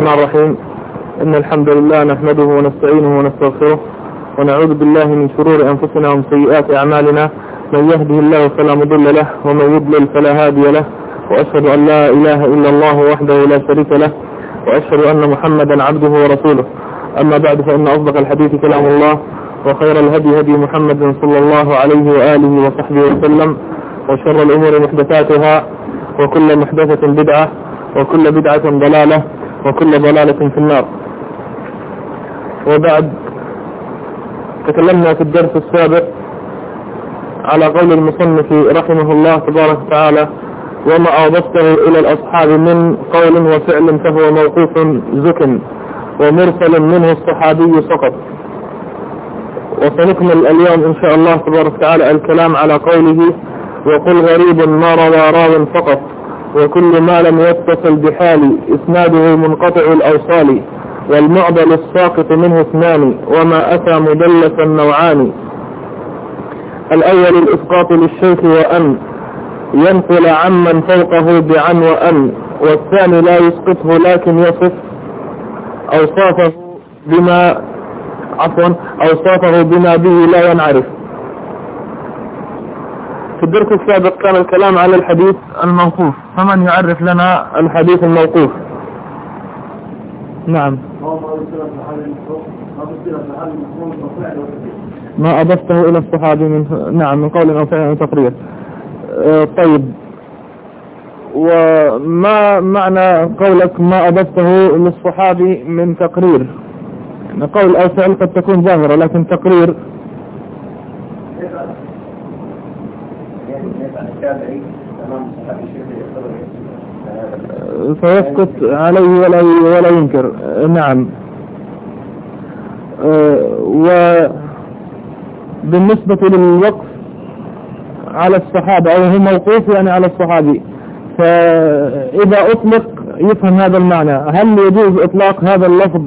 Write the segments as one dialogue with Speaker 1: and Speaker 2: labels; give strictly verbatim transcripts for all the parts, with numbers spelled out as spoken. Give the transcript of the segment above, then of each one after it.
Speaker 1: الرحمن الرحيم. إن الحمد لله نحمده ونستعينه ونستغفره ونعوذ بالله من شرور أنفسنا ومن سيئات أعمالنا. من يهده الله فلا مضل له ومن يضلل فلا هادي له، وأشهد أن لا إله إلا الله وحده لا شريك له، وأشهد أن محمدا عبده ورسوله. أما بعد، فإن أصدق الحديث كلام الله، وخير الهدي هدي محمد صلى الله عليه وآله وصحبه وسلم، وشر الأمور محدثاتها، وكل محدثة بدعة، وكل بدعة ضلالة، وكل ضلالة في النار. وبعد، تكلمنا في الدرس السابق على قول المصنف رحمه الله تبارك وتعالى: وما أضفته إلى الأصحاب من قول وفعل فهو موقوف زكن، ومرسل منه الصحابي سقط. وسنكمل اليوم إن شاء الله تبارك وتعالى الكلام على قوله: وقل غريب ما روى راو فقط، وكل ما لم يتصل بحال إسناده منقطع الأوصال، والمعضل الساقط منه اثنان، وما أتى مدلسا نوعان. الأول الإسقاط للشيخ وأن ينقل عمن فوقه بعن وأن، والثاني لا يسقطه لكن يصف أوصافه بما عفوا أوصافه بما به لا ينعرف. في الدرس السابق كان الكلام على الحديث الموقوف، فمن يعرف لنا الحديث الموقوف؟ نعم. ما أضفته إلى الصحابي من نعم من قول أو فعل أو تقرير. أه طيب، وما معنى قولك ما أضفته للصحابي من تقرير؟ قول أو فعل قد تكون ظاهرة، لكن تقرير فيسكت عليه ولا ولا ينكر. نعم. وبالنسبة للوقف على الصحابة، أو هو موقوف يعني على الصحابي، فإذا أطلق يفهم هذا المعنى. هل يجوز إطلاق هذا اللفظ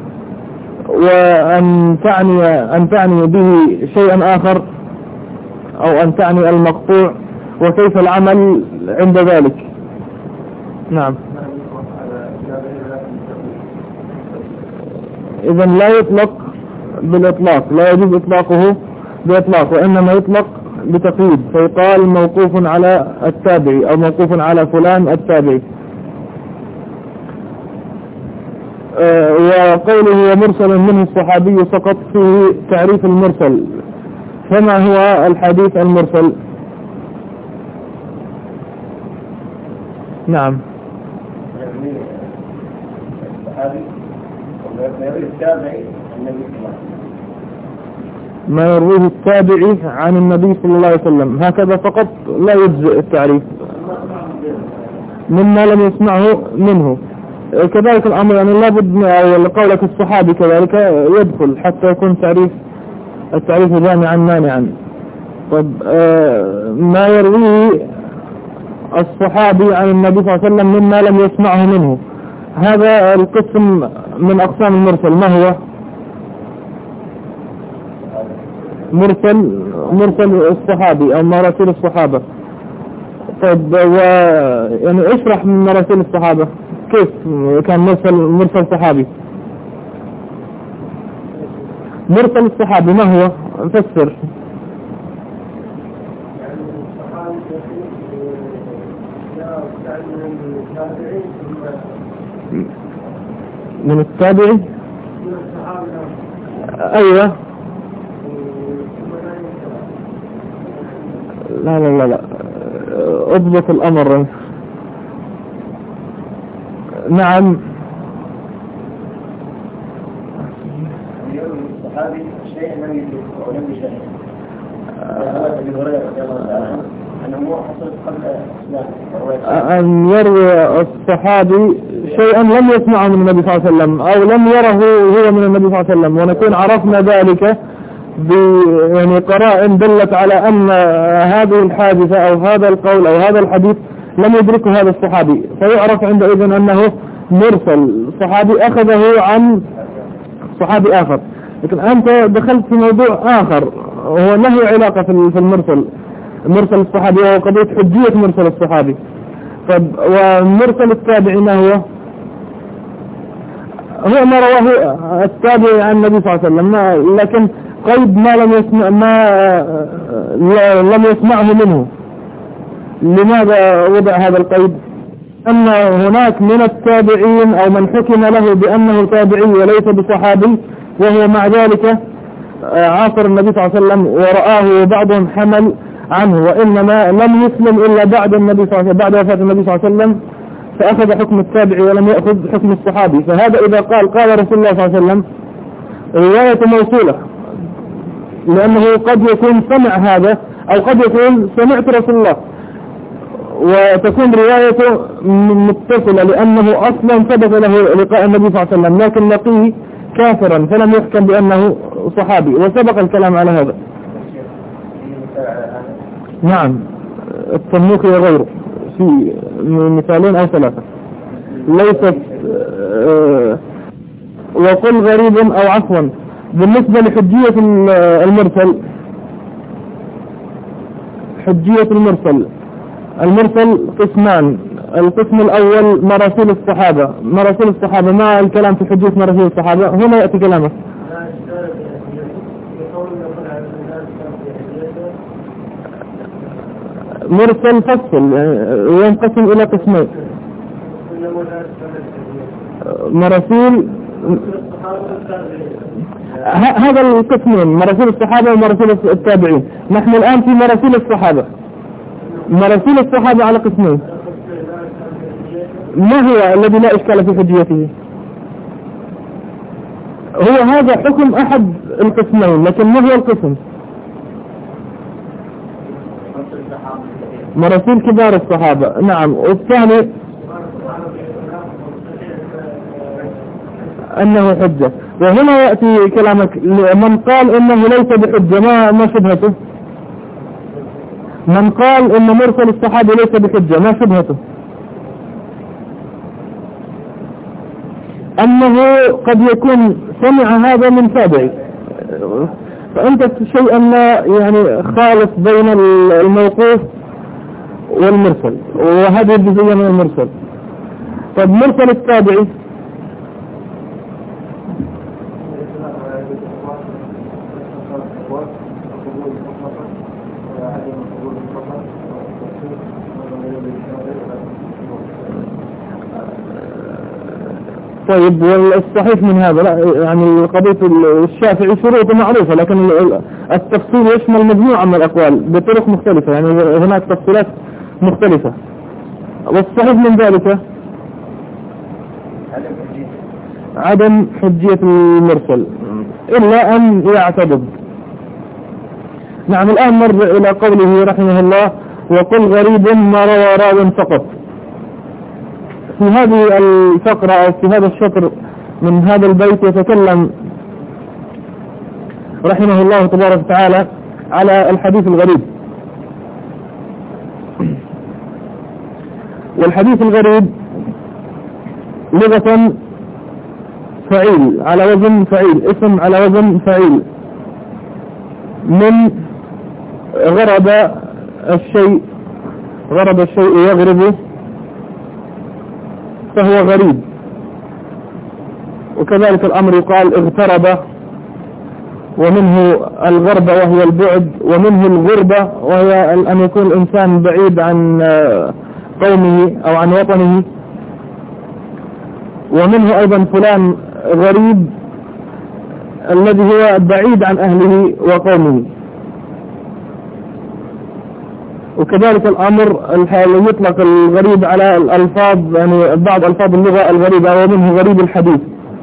Speaker 1: وأن تعني أن تعني به شيئا آخر، أو أن تعني المقطوع؟ وكيف العمل عند ذلك؟ نعم. إذا لا يطلق بالإطلاق، لا يجوز إطلاقه بإطلاق، وإنما يطلق بتقييد، فيقال موقوف على التابعي أو موقوف على فلان التابعي. أه وقوله ومرسل منه الصحابي سقط فيه تعريف المرسل. فما هو الحديث المرسل؟ نعم. ما يرويه التابعي عن النبي صلى الله عليه وسلم، هكذا فقط لا يجزئ التعريف. مما لم يسمعه منه كذلك الأمر، يعني لابد أو قولك الصحابي كذلك يدخل حتى يكون تعريف التعريف جامعا مانعا. طب آه ما يرويه الصحابي عن النبي صلى الله عليه وسلم مما لم يسمعه منه، هذا القسم من أقسام المرسل. ما هو مرسل؟ مرسل الصحابي أو مراسيل الصحابة. طيب، و يعني اشرح من مراسيل الصحابة كيف كان مرسل مرسل صحابي. مرسل الصحابي ما هو؟ فسر. من التابعي؟ أيوة. لا لا لا لا اضبط الأمر. نعم. الصحابي شيء لم يدرك أو لم يشاهد. أبي هريرة رضي الله عنه أنه حصل قبل أن يروي الصحابي شيئا لم يسمعه من النبي صلى الله عليه وسلم، أو لم يره هو من النبي صلى الله عليه وسلم، ونكون عرفنا ذلك ب يعني قرائن دلت على أن هذه الحادثة أو هذا القول أو هذا الحديث لم يدركه هذا الصحابي، فيعرف عندئذ أنه مرسل. صحابي أخذه عن صحابي آخر. لكن أنت دخلت في موضوع آخر وهو له علاقة في المرسل، مرسل الصحابي، وهو قضية حجية مرسل الصحابي. طب ومرسل التابعي ما هو؟
Speaker 2: هو ما رواه التابعي عن النبي صلى الله عليه وسلم، لكن قيد ما لم يسمع ما لم يسمعه منه. لماذا وضع هذا القيد؟ أن هناك من التابعين أو من حكم له بأنه تابعي وليس بصحابي، وهو مع ذلك عاصر النبي صلى الله عليه وسلم ورآه بعضهم حمل عنه، وإنما لم يسلم إلا بعد النبي صلى الله عليه وسلم، بعد وفاة النبي صلى الله عليه وسلم، فأخذ حكم التابعي ولم يأخذ حكم الصحابي. فهذا إذا قال قال رسول الله صلى الله عليه وسلم رواية موصولة، لأنه قد يكون سمع هذا أو قد يكون سمعت رسول الله، وتكون روايته متصلة لأنه أصلا ثبت له لقاء النبي صلى الله عليه وسلم، لكن لقيه كافرا فلم يحكم بأنه صحابي، وسبق الكلام على هذا. نعم، التنوخي وغيره في مثالين أو ثلاثة. ليست آه وقل غريب أو عفوا. بالنسبة لحجية المرسل، حجية المرسل المرسل قسمان. القسم الأول مراسيل الصحابة. مراسيل الصحابة، ما الكلام في حجية مراسيل الصحابة؟ هنا يأتي كلامه. مرسل فصل ينقسم إلى قسمين. مراسيل هذا القسمين، مراسيل الصحابة ومراسيل التابعين. نحن الآن في مراسيل الصحابة. مراسيل الصحابة على قسمين. ما هو الذي لا إشكال في حجيته؟ هو هذا حكم أحد القسمين، لكن ما هو القسم؟ مراسيل كبار الصحابة. نعم. والثاني أنه حجة. وهنا يأتي كلامك، من قال إنه ليس بحجة ما ما شبهته؟ من قال إن مرسل الصحابة ليس بحجة ما شبهته؟ أنه قد يكون سمع هذا من تابعي، فأنت شيئا ما يعني خالف بين الموقوف والمرسل، وهذه الجزئية من المرسل. طب مرسل التابعي طيب، والصحيح من هذا لا، يعني قضية الشافعي شروطه معروفة، لكن التفصيل يشمل مجموعة من الأقوال بطرق مختلفة، يعني هناك تفصيلات مختلفة. والصحيح من ذلك عدم حجية المرسل إلا أن يعتضد. نعم. الآن نرجع إلى قوله رحمه الله: وقل غريب ما روى راو فقط. في هذه الفقرة أو في هذا الشطر من هذا البيت يتكلم رحمه الله تبارك وتعالى على الحديث الغريب. والحديث الغريب لغة فعيل، على وزن فعيل، اسم على وزن فعيل، من غرب الشيء، غرب الشيء يغرب فهو غريب. وكذلك الأمر يقال اغترب، ومنه الغربة وهي البعد، ومنه الغربة وهي أن يكون الإنسان بعيد عن قومه أو عن وطنه، ومنه أيضا فلان غريب الذي هو بعيد عن أهله وقومه. وكذلك الأمر يطلق الغريب على الألفاظ، يعني بعض ألفاظ اللغة الغريبة، ومنه غريب الحديث.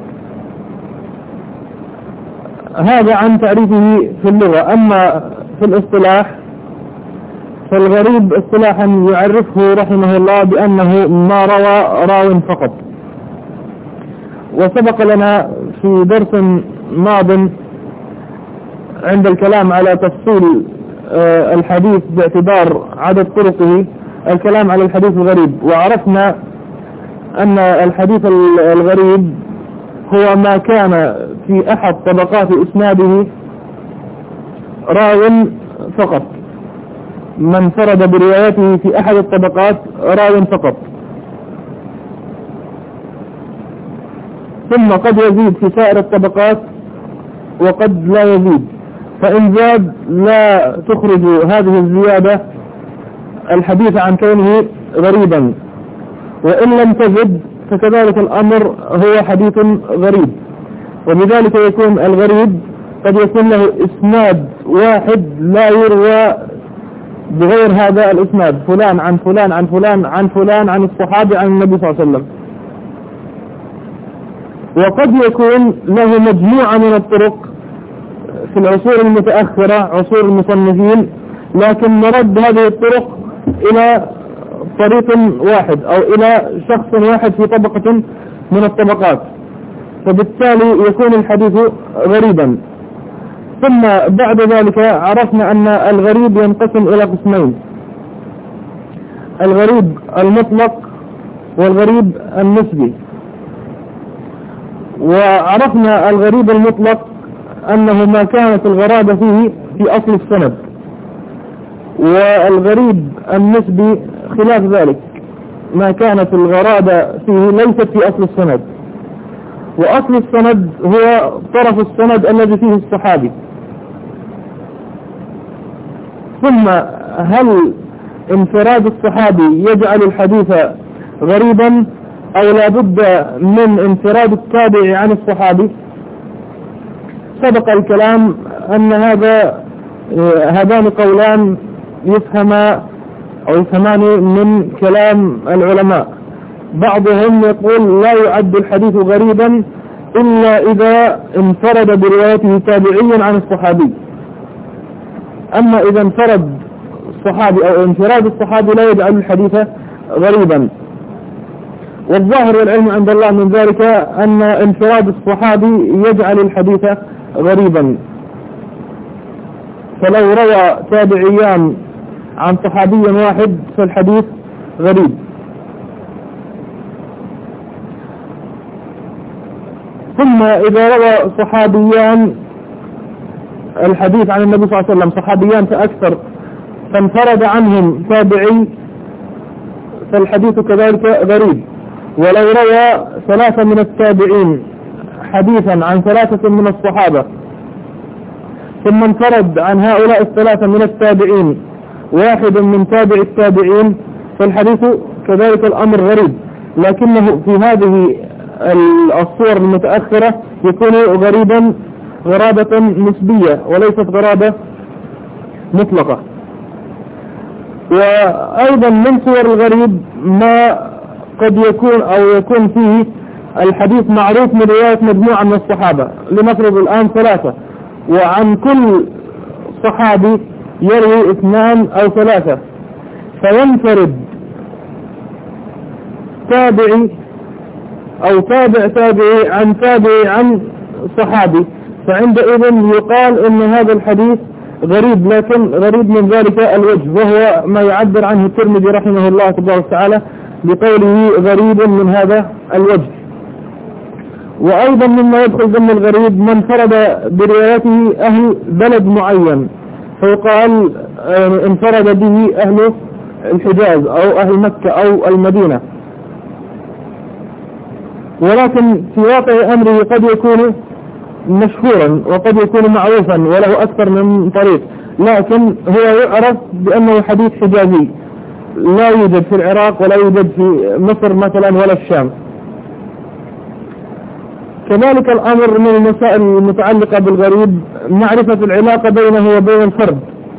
Speaker 2: هذا عن تعريفه في اللغة. أما في الاصطلاح فالغريب اصطلاحا يعرفه رحمه الله بأنه ما روى راو فقط. وسبق لنا في درس ماض عند الكلام على تفصيل الحديث باعتبار عدد طرقه الكلام على الحديث الغريب، وعرفنا أن الحديث الغريب هو ما كان في أحد طبقات إسناده راو فقط، من فرد بروايته في أحد الطبقات راو فقط. ثم قد يزيد في سائر الطبقات وقد لا يزيد، فإن زاد لا تخرج هذه الزيادة الحديث عن كونه غريبا، وإن لم تزد فكذلك الأمر هو حديث غريب. وبذلك يكون الغريب قد يكون له إسناد واحد لا يروى بغير هذا الإسناد، فلان عن فلان عن فلان عن فلان عن الصحابي عن النبي صلى الله عليه وسلم. وقد يكون له مجموعة من الطرق في العصور المتأخرة عصور المصنفين، لكن مرد هذه الطرق إلى طريق واحد أو إلى شخص واحد في طبقة من الطبقات، فبالتالي يكون الحديث غريبا. ثم بعد ذلك عرفنا أن الغريب ينقسم إلى قسمين: الغريب المطلق والغريب النسبي. وعرفنا الغريب المطلق أنه ما كانت الغرابة فيه في أصل السند، والغريب النسبي خلاف ذلك، ما كانت الغرابة فيه ليست في أصل السند، وأصل السند هو طرف السند الذي فيه الصحابي. ثم هل انفراد الصحابي يجعل الحديث غريبا أو لا بد من انفراد التابع عن الصحابي؟ سبق الكلام أن هذا هذان قولان يفهما أو يفهمان من كلام العلماء. بعضهم يقول لا يعد الحديث غريبا إلا إذا انفرد بروايته تابعيا عن الصحابي، أما إذا انفرد الصحابي أو انفراد الصحابي لا يجعل الحديث غريبا. والظاهر والعلم عند الله من ذلك أن انفراد الصحابي يجعل الحديث غريبا، فلو روى تابعيان عن صحابي واحد فالحديث غريب. ثم إذا روى صحابيان الحديث عن النبي صلى الله عليه وسلم صحابيان فأكثر فانفرد عنهم تابعي فالحديث كذلك غريب. ولو روى ثلاثة من التابعين حديثا عن ثلاثة من الصحابة ثم انفرد عن هؤلاء الثلاثة من التابعين واحد من تابع التابعين فالحديث كذلك الأمر غريب، لكنه في هذه الصور المتأخرة يكون غريبا غرابة نسبية وليست غرابة مطلقة. وأيضا من صور الغريب ما قد يكون أو يكون فيه الحديث معروف من رواية مجموعة من الصحابة، لنفرض الآن ثلاثة، وعن كل صحابي يروي اثنان أو ثلاثة، فينفرد تابعي أو تابع تابعي عن تابعي عن صحابي، فعندئذ يقال إن هذا الحديث غريب، لكن غريب من ذلك الوجه، وهو ما يعبر عنه الترمذي رحمه الله تبارك وتعالى بقوله غريب من هذا الوجه. وأيضا مما يدخل ضمن الغريب من انفرد بروايته أهل بلد معين، فيقال انفرد به أهل الحجاز أو أهل مكة أو المدينة، ولكن في واقع أمره قد يكون مشهورا وقد يكون معروفا وله أكثر من طريق، لكن هو يعرف بأنه حديث حجازي لا يوجد في العراق ولا يوجد في مصر مثلا ولا الشام. كذلك الأمر من المسائل المتعلقة بالغريب معرفة العلاقة بينه وبين الفرد.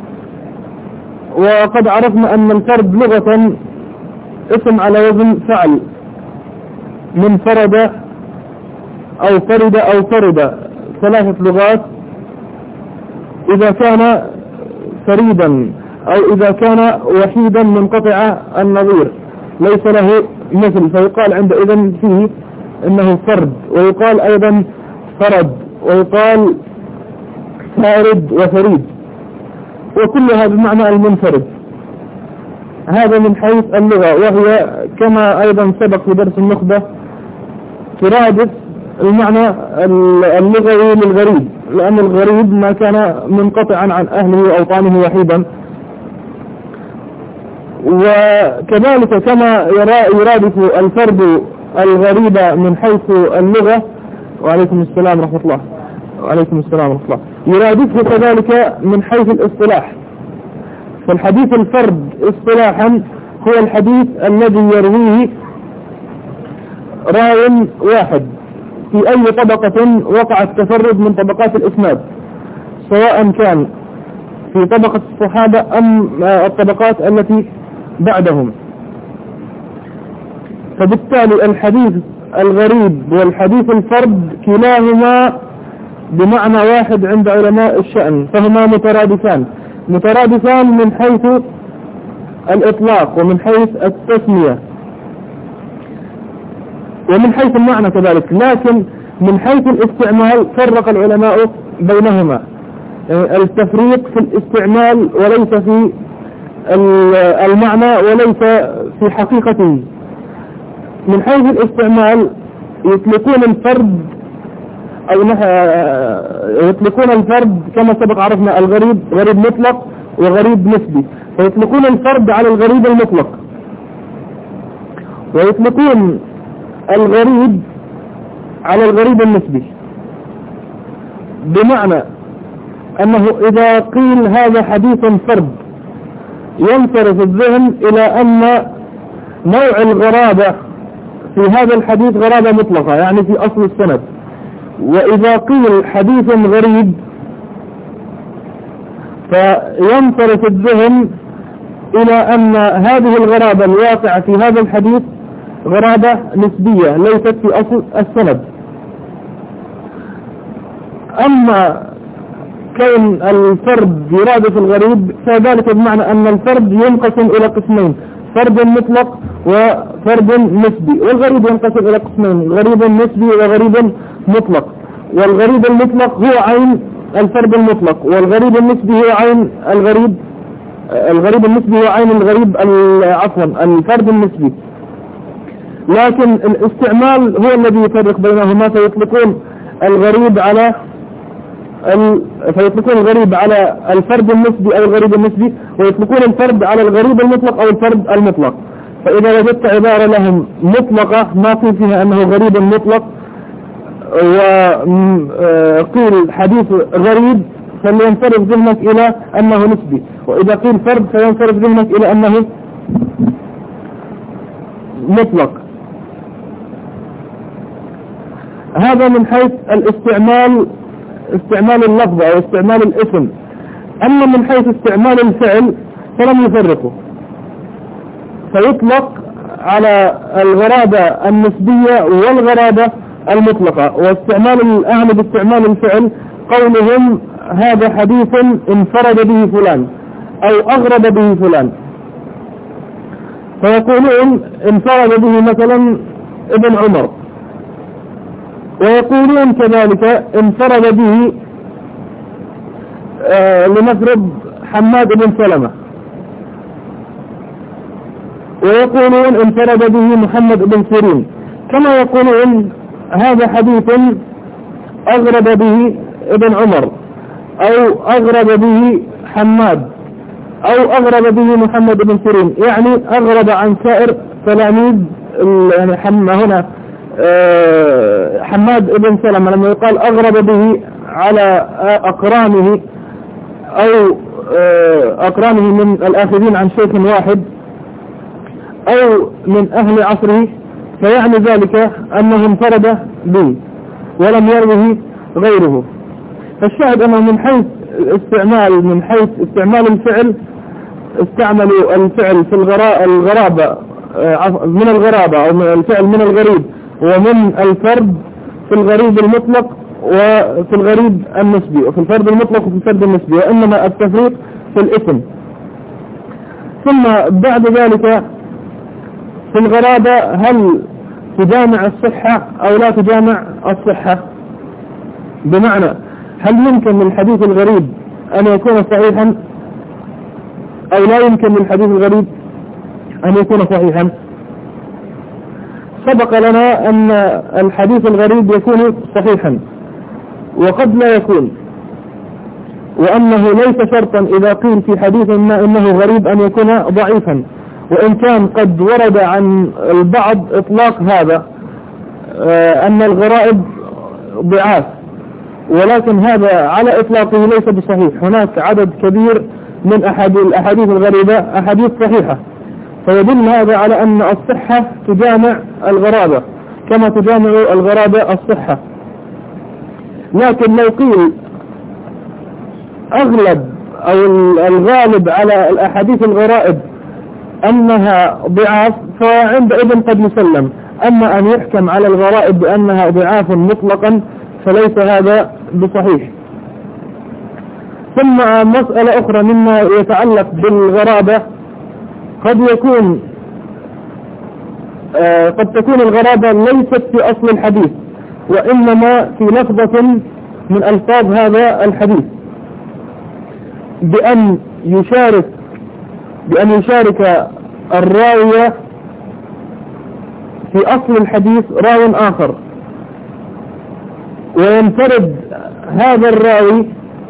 Speaker 2: وقد عرفنا أن الفرد لغة اسم على وزن فعل، من فرد أو فرد أو فرد، ثلاثة لغات. إذا كان فريدا أو إذا كان وحيدا منقطع النظير ليس له مثل فيقال عندئذ فيه إنه فرد، ويقال أيضا فرد، ويقال فارد وفريد، وكلها بمعنى المنفرد. هذا من حيث اللغة، وهي كما أيضا سبق في درس النخبة ترادف المعنى اللغوي للغريب، لأن الغريب ما كان منقطعا عن أهله وأوطانه وحيدا. وكذلك كما يرادف الفرد الغريب من حيث اللغة وعليكم السلام ورحمة الله. وعليكم السلام ورحمة الله. يرادفه كذلك من حيث الاصطلاح. فالحديث الفرد اصطلاحا هو الحديث الذي يرويه راو واحد في أي طبقة وقع التفرد من طبقات الإسناد، سواء كان في طبقة الصحابة أم الطبقات التي بعدهم. فبالتالي الحديث الغريب والحديث الفرد كلاهما بمعنى واحد عند علماء الشأن، فهما مترادفان مترادفان من حيث الإطلاق ومن حيث التسمية ومن حيث المعنى كذلك، لكن من حيث الاستعمال فرق العلماء بينهما، يعني التفريق في الاستعمال وليس في المعنى وليس في حقيقته. من حيث الاستعمال يطلقون الفرد أو يطلقون الفرد كما سبق عرفنا الغريب غريب مطلق وغريب نسبي، فيطلقون الفرد على الغريب المطلق، ويطلقون الغريب على الغريب النسبي، بمعنى أنه إذا قيل هذا حديث فرد ينصرف الذهن إلى أن نوع الغرابة في هذا الحديث غرابة مطلقة، يعني في أصل السند. وإذا قيل حديث غريب فينصرف الذهن إلى أن هذه الغرابة الواقعة في هذا الحديث غرابة نسبية ليست في أصل السند. أما كون الفرد يرادف الغريب فذلك بمعنى أن الفرد ينقسم إلى قسمين، فرد مطلق وفرد نسبي، والغريب ينقسم إلى قسمين، غريب نسبي وغريب مطلق. والغريب المطلق هو عين الفرد المطلق، والغريب النسبي هو عين الغريب الغريب النسبي هو عين الغريب عفوا الفرد النسبي. لكن الاستعمال هو الذي يفرق بينهما، فيطلقون الغريب على ال... فيطلقون الغريب على الفرد النسبي أو الغريب النسبي، ويطلقون الفرد على الغريب المطلق أو الفرد المطلق. فإذا وجدت عبارة لهم مطلقة ما قيل فيها أنه غريب مطلق وقيل حديث غريب فلينصرف ذهنك إلى أنه نسبي، وإذا قيل فرد فينصرف ذهنك إلى أنه مطلق. هذا من حيث الاستعمال، استعمال اللفظ أو استعمال الاسم. أما من حيث استعمال الفعل فلم يفرقوا، فيطلق على الغرابة النسبية والغرابة المطلقة. واستعمال الأهل باستعمال الفعل قولهم هذا حديث انفرد به فلان أو أغرب به فلان، فيقولون انفرد به مثلا ابن عمر، ويقولون كذلك انفرد به آه لنفرض حماد بن سلمة، ويقولون انفرد به محمد بن سيرين، كما يقولون هذا حديث أغرب به ابن عمر أو أغرب به حماد أو أغرب به محمد بن سيرين، يعني أغرب عن سائر تلاميذ يعني هنا حماد بن سلمة لما يقال أغرب به على أقرانه أو أقرانه من الآخذين عن شيخ واحد أو من أهل عصره، فيعني ذلك أنه انفرد به ولم يروه غيره. فالشاهد أنه من حيث استعمال من حيث استعمال الفعل استعملوا الفعل في الغرابة من الغرابة أو من الفعل من الغريب ومن الفرد في الغريب المطلق وفي الغريب النسبي، وفي الفرد المطلق وفي الفرد النسبي، وإنما التفريق في الاسم. ثم بعد ذلك في الغرابة هل تجامع الصحة أو لا تجامع الصحة؟ بمعنى هل يمكن للحديث الغريب أن يكون صحيحا أو لا يمكن للحديث الغريب أن يكون صحيحا؟ سبق لنا أن الحديث الغريب يكون صحيحا وقد لا يكون، وأنه ليس شرطا إذا قيل في حديث ما إنه غريب أن يكون ضعيفا، وإن كان قد ورد عن البعض إطلاق هذا أن الغرائب ضعاف، ولكن هذا على إطلاقه ليس بصحيح. هناك عدد كبير من الأحاديث الغريبة أحاديث صحيحة، فيدل هذا على أن الصحة تجامع الغرابة كما تجامع الغرابة الصحة. لكن لو قيل أغلب أو الغالب على الأحاديث الغرائب أنها ضعاف فعندئذ قد يسلم. أما أن يحكم على الغرائب بأنها ضعاف مطلقا فليس هذا بصحيح. ثم مسألة أخرى مما يتعلق بالغرابة، قد يكون آه قد تكون الغرابة ليست في أصل الحديث، وإنما في لفظة من ألفاظ هذا الحديث، بأن يشارك بأن يشارك الراوية في أصل الحديث راو آخر، وينفرد هذا الراوي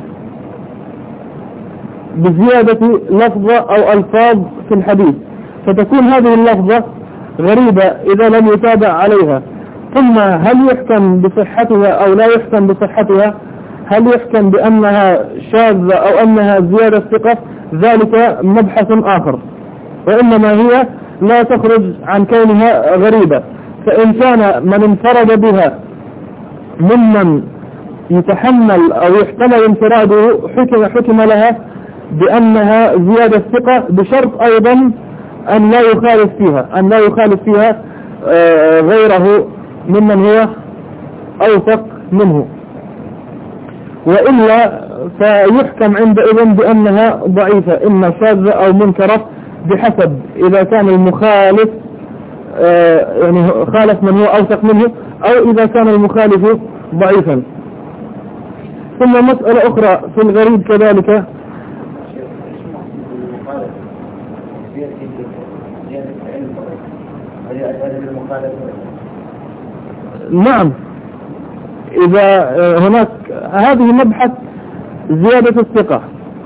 Speaker 2: بزيادة لفظة أو ألفاظ في الحديث، فتكون هذه اللفظة غريبة إذا لم يتابع عليها. ثم هل يحكم بصحتها أو لا يحكم بصحتها؟ هل يحكم بأنها شاذة أو أنها زيادة ثقة؟ ذلك مبحث آخر، وإنما هي لا تخرج عن كونها غريبة. فإن كان من انفرد بها ممن يتحمل أو يحتمل انفراده حكم, حكم لها بأنها زيادة ثقة، بشرط أيضا أن لا يخالف فيها أن لا يخالف فيها غيره ممن هو أوثق منه، وإلا فيحكم عندئذ بأنها ضعيفة إما شاذة أو منكرة، بحسب إذا كان المخالف يعني خالف من هو أوثق منه، أو إذا كان المخالف ضعيفا. ثم مسألة أخرى في الغريب كذلك، نعم، إذا هناك هذه مبحث زيادة الثقة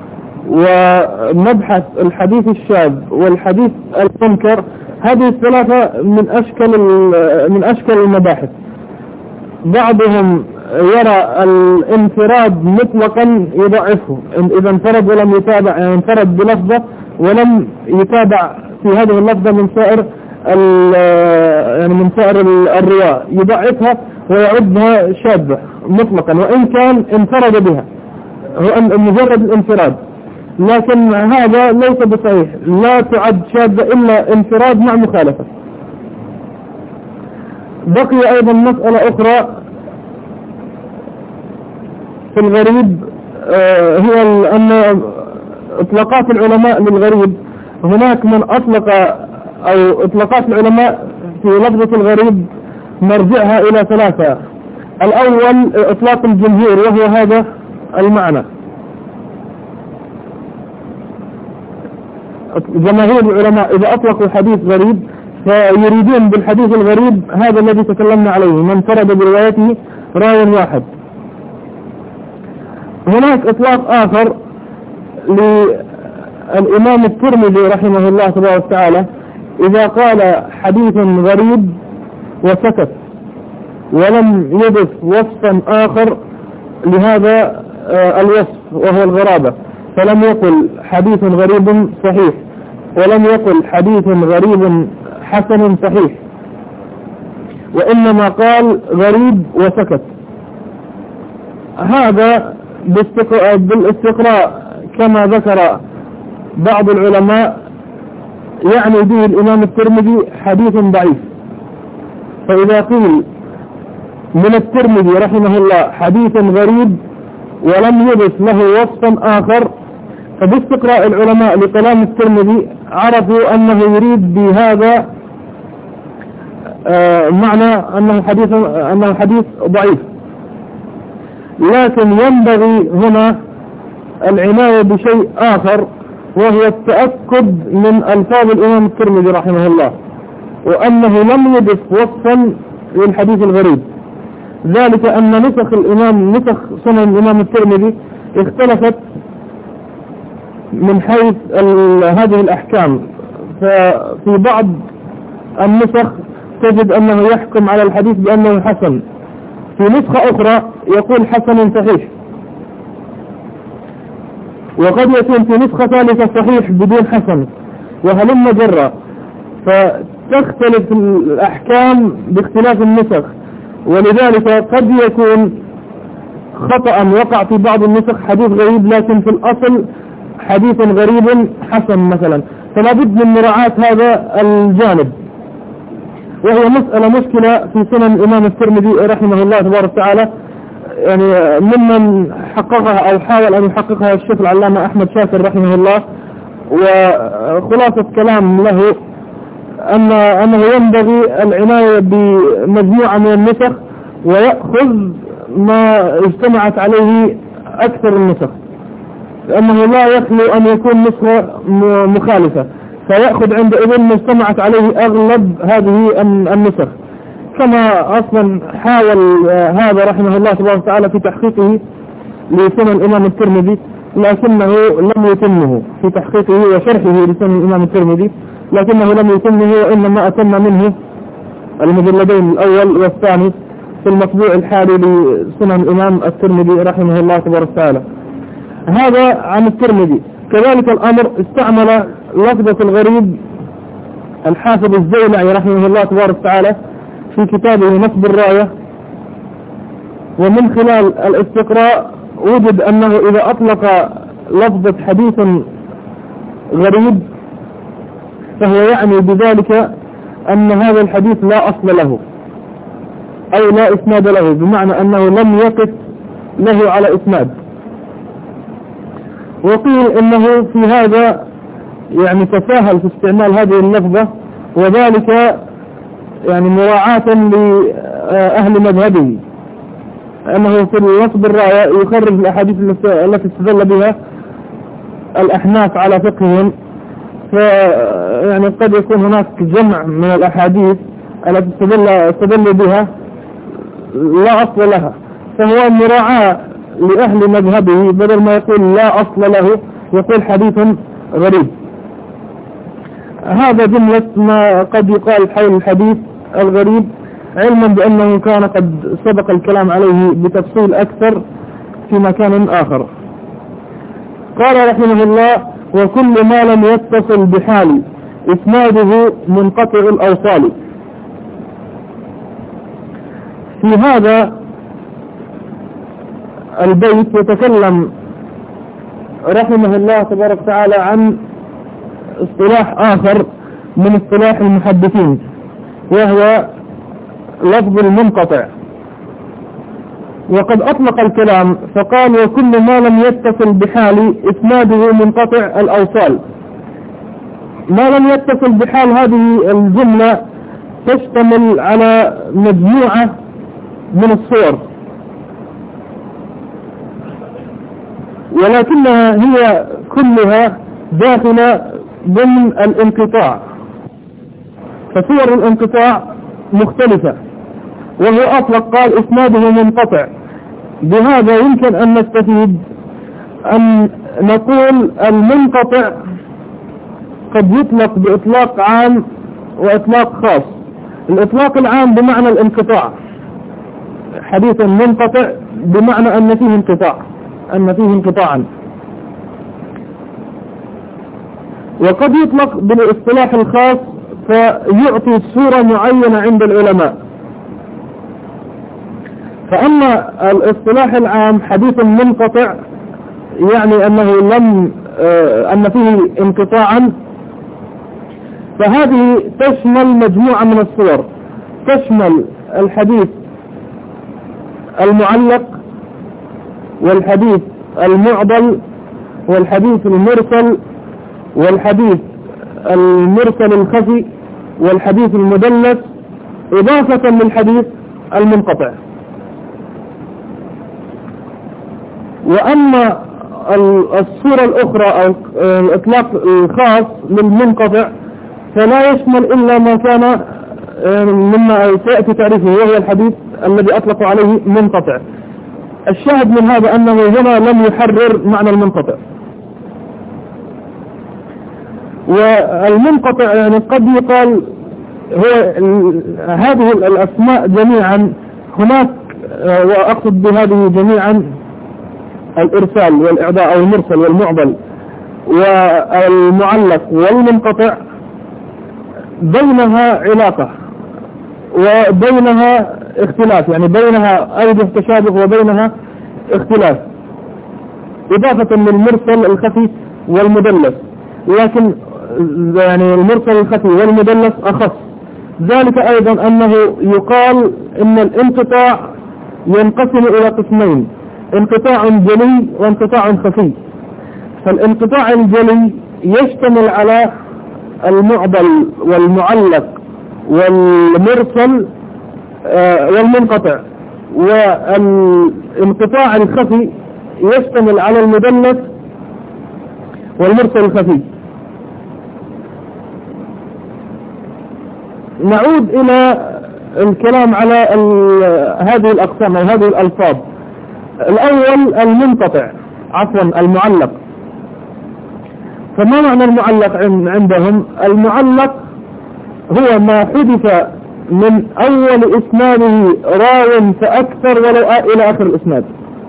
Speaker 2: ومبحث الحديث الشاذ والحديث المنكر، هذه الثلاثة من أشكال من أشكال المباحث. بعضهم يرى الانفراد مطلقا يضعفه، إذا انفرد ولم يتابع، يعني انفرد بلفظة ولم يتابع في هذه اللفظة من سائر يعني من سائر الرواة، يضعفها ويعدها شاذة مطلقا وإن كان انفرد بها، هو مجرد الانفراد. لكن هذا ليس بصحيح، لا تعد شاذة إلا انفراد مع مخالفة. بقي أيضا مسألة أخرى في الغريب، هي أن اطلاقات العلماء للغريب، هناك من أطلق أو اطلاقات العلماء في لفظة الغريب مرجعها إلى ثلاثة. الأول اطلاق الجمهور، وهو هذا المعنى. جماهير العلماء إذا أطلقوا حديث غريب فيريدون بالحديث الغريب هذا الذي تكلمنا عليه، من انفرد بروايته راو واحد. هناك إطلاق آخر للإمام الترمذي رحمه الله تبارك وتعالى، إذا قال حديث غريب وسكت ولم يضف وصفا آخر لهذا الوصف وهو الغرابة، فلم يقل حديث غريب صحيح ولم يقل حديث غريب حسن صحيح، وإنما قال غريب وسكت. هذا بالاستقراء كما ذكر بعض العلماء يعني به الإمام الترمذي حديث ضعيف. فإذا قيل من الترمذي رحمه الله حديث غريب ولم يضف له وصفا آخر، فباستقراء العلماء لكلام الترمذي عرفوا أنه يريد بهذا آه معنى أنه حديث أنه حديث ضعيف. لكن ينبغي هنا العناية بشيء آخر، وهو التأكد من ألفاظ الإمام الترمذي رحمه الله، وأنه لم يضف وصفا للحديث الغريب. ذلك أن نسخ الإمام نسخ سنن الإمام الترمذي اختلفت من حيث هذه الأحكام، ففي بعض النسخ تجد أنه يحكم على الحديث بأنه حسن، في نسخة أخرى يقول حسن صحيح، وقد يكون في نسخة ثالثة صحيح بدون حسن، وهلم جرى. فتختلف الأحكام باختلاف النسخ، ولذلك قد يكون خطأ وقع في بعض النسخ حديث غريب، لكن في الأصل حديث غريب حسن مثلا، فلا بد من مراعاة هذا الجانب. وهي مسألة مشكلة في سنن الإمام الترمذي رحمه الله تبارك وتعالى، يعني ممن حققها أو حاول أن يحققها الشيخ العلامة أحمد شاكر رحمه الله. وخلاصة كلام له أن أنه ينبغي العناية بمجموعة من النسخ ويأخذ ما اجتمعت عليه أكثر النسخ، لأنه لا يخلو أن يكون نسخة مخالفة، فيأخذ عندئذ ما اجتمعت عليه أغلب هذه النسخ. كما أصلا حاول هذا رحمه الله تبارك وتعالى في تحقيقه لسنن الإمام الترمذي، لكنه لم يتمه في تحقيقه وشرحه لسنن الإمام الترمذي، لكنه لم يتمه، وإنما أتم منه المجلدين الأول والثاني في المطبوع الحالي لسنن الإمام الترمذي رحمه الله تبارك وتعالى. هذا عن الترمذي. كذلك الأمر استعمل لفظة الغريب الحافظ الزيلعي رحمه الله تبارك وتعالى في كتابه نصب الراية، ومن خلال الاستقراء وجد أنه إذا أطلق لفظة حديث غريب فهو يعني بذلك أن هذا الحديث لا أصل له أو لا إسناد له، بمعنى أنه لم يقف له على إسناد. وقيل إنه في هذا يعني تساهل في استعمال هذه اللفظة، وذلك يعني مراعاة لأهل مذهبه، أنه في نصب الراية يخرج الأحاديث التي استدل بها الأحناف على فقههم، فيعني قد يكون هناك جمع من الأحاديث التي استدل بها لا أصل لها، فهو مراعاة لأهل مذهبه، بدل ما يقول لا أصل له يقول حديث غريب. هذا جملة ما قد يقال حول الحديث الغريب، علما بأنه كان قد سبق الكلام عليه بتفصيل أكثر في مكان آخر. قال رحمه الله: وكل ما لم يتصل بحال إسناده منقطع الأوصال. في هذا البيت يتكلم رحمه الله تبارك وتعالى عن اصطلاح آخر من اصطلاح المحدثين، وهو لفظ المنقطع. وقد أطلق الكلام فقال: وكل ما لم يتصل بحال إسناده منقطع الأوصال. ما لم يتصل بحال هذه الجملة تشتمل على مجموعة من الصور، ولكنها هي كلها داخلة ضمن الانقطاع، فصور الانقطاع مختلفة، وهو أطلق قال إسناده منقطع. بهذا يمكن أن نستفيد أن نقول المنقطع قد يطلق بإطلاق عام وإطلاق خاص. الإطلاق العام بمعنى الانقطاع، حديث منقطع بمعنى أن فيه انقطاع أن فيه انقطاعا. وقد يطلق بالاصطلاح الخاص فيعطي صورة معينة عند العلماء. فأما الاصطلاح العام حديث منقطع يعني أنه لم أن فيه انقطاعا، فهذه تشمل مجموعة من الصور، تشمل الحديث المعلق والحديث المعضل والحديث المرسل والحديث المرسل الخفي والحديث المدلس، إضافة للحديث المنقطع. وأما الصورة الأخرى أو الإطلاق الخاص للمنقطع فلا يشمل إلا ما كان مما سيأتي تعريفه، وهو الحديث الذي أطلقوا عليه منقطع. الشاهد من هذا أنه هنا لم يحرر معنى المنقطع. والمنقطع يعني قد يقال هو هذه الأسماء جميعا هناك وأقصد بهذه جميعا الإرسال والإعضاء أو المرسل والمعضل والمعلق والمنقطع بينها علاقة وبينها اختلاف، يعني بينها أوجه تشابه وبينها اختلاف، إضافة للمرسل الخفي والمدلس، لكن يعني المرسل الخفي والمدلس أخص. ذلك أيضا أنه يقال إن الانقطاع ينقسم إلى قسمين: انقطاع جلي وانقطاع خفي. فالانقطاع الجلي يشتمل على المعضل والمعلق والمرسل والمنقطع، والانقطاع الخفي يشتمل على المدلس والمرسل الخفي. نعود إلى الكلام على هذه الأقسام أو هذه الألفاظ. الأول المنقطع، عفوا المعلق. فما معنى المعلق عندهم؟ المعلق هو ما حدث من أول إسناده راو فأكثر ولو إلى آخر الإسناد.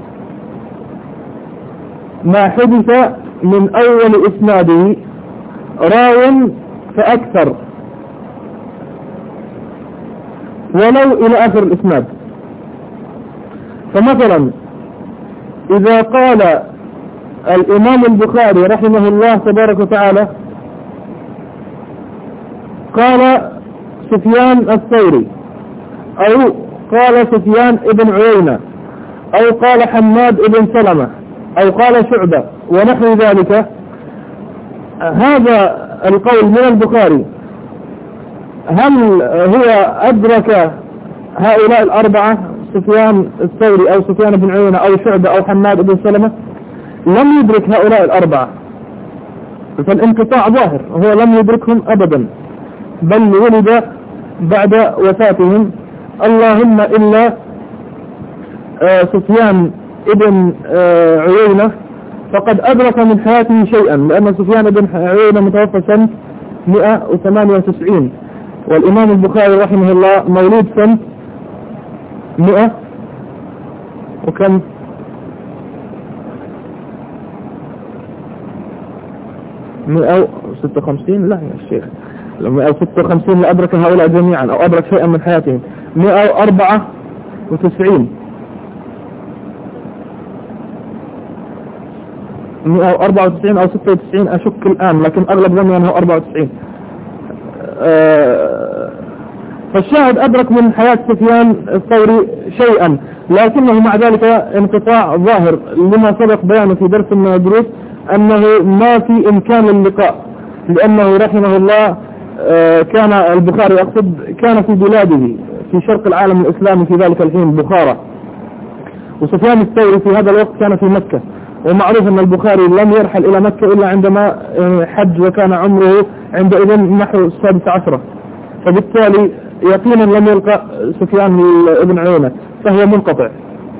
Speaker 2: ما حدث من أول إسناده راو فأكثر ولو إلى آخر الإسناد. فمثلا إذا قال الإمام البخاري رحمه الله تبارك وتعالى قال سفيان الثوري، أو قال سفيان ابن عيينة، أو قال حماد ابن سلمة، أو قال شعبة ونحو ذلك، هذا القول من البخاري هل هو أدرك هؤلاء الأربعة، سفيان الثوري أو سفيان بن عيينة أو شعبة أو حماد بن سلمة؟ لم يدرك هؤلاء الأربعة، فالانقطاع ظاهر، هو لم يدركهم أبدا، بل ولد بعد وفاتهم، اللهم إلا سفيان ابن عيينة فقد أدرك من حياته شيئا، لأن سفيان بن عيينة متوفى سنة مئة وثمانية وتسعين، والإمام البخاري رحمه الله مولود سنة مئة وكم مئة وستة وخمسين. لا يا شيخ، مئة وستة وخمسين لأدرك هؤلاء جميعا أو أدرك شيئا من حياتهم. مئة وأربعة وتسعين مئة وأربعة وتسعين أو ستة وتسعين أشك الآن، لكن أغلب ظني أنه أربعة وتسعين. أه فالشاهد أدرك من حياة سفيان الثوري شيئا، لكنه مع ذلك انقطاع ظاهر، لما سبق بيانه في درس من الدروس أنه ما في إمكان اللقاء، لأنه رحمه الله كان البخاري أقصد كان في بلاده في شرق العالم الإسلامي في ذلك الحين بخارى، وسفيان الثوري في هذا الوقت كان في مكة، ومعروف أن البخاري لم يرحل إلى مكة إلا عندما حج وكان عمره عندئذ نحو السادسة عشرة، فبالتالي يقينا لم يلقى سفيان ابن عيينة، فهو منقطع.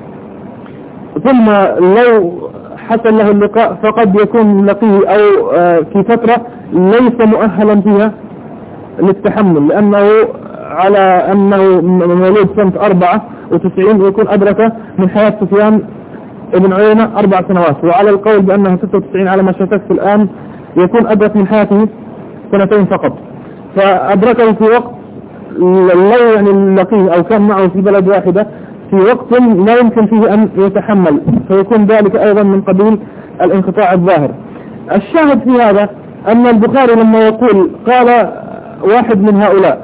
Speaker 2: ثم لو حصل له اللقاء فقد يكون لقيه أو في فترة ليس مؤهلا فيها للتحمل، لأنه على أنه مولود سنة أربعة وتسعين ويكون أدرك من حياة سفيان ابن عيينة أربع سنوات، وعلى القول بأنها ستة وتسعين على ما شككت الآن يكون أدرك من حياته سنتين فقط، فأدركه في وقت لو يعني لقيه أو كان معه في بلد واحدة في وقت لا يمكن فيه أن يتحمل، فيكون ذلك أيضا من قبيل الانقطاع الظاهر. الشاهد في هذا أن البخاري لما يقول قال واحد من هؤلاء،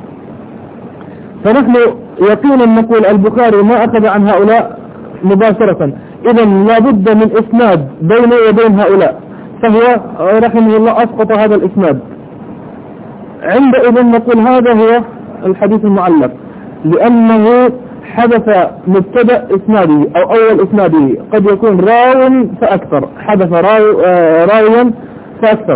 Speaker 2: فنحن يقينا نقول البخاري ما أخذ عن هؤلاء مباشرة، إذا لا بد من إسناد بينه وبين هؤلاء، فهو رحمه الله أسقط هذا الإسناد. عندئذ نقول هذا هو الحديث المعلق، لأنه حدث مبتدأ إسناده أو أول إسناده، قد يكون راو فأكثر، حدث راو راويا فأكثر.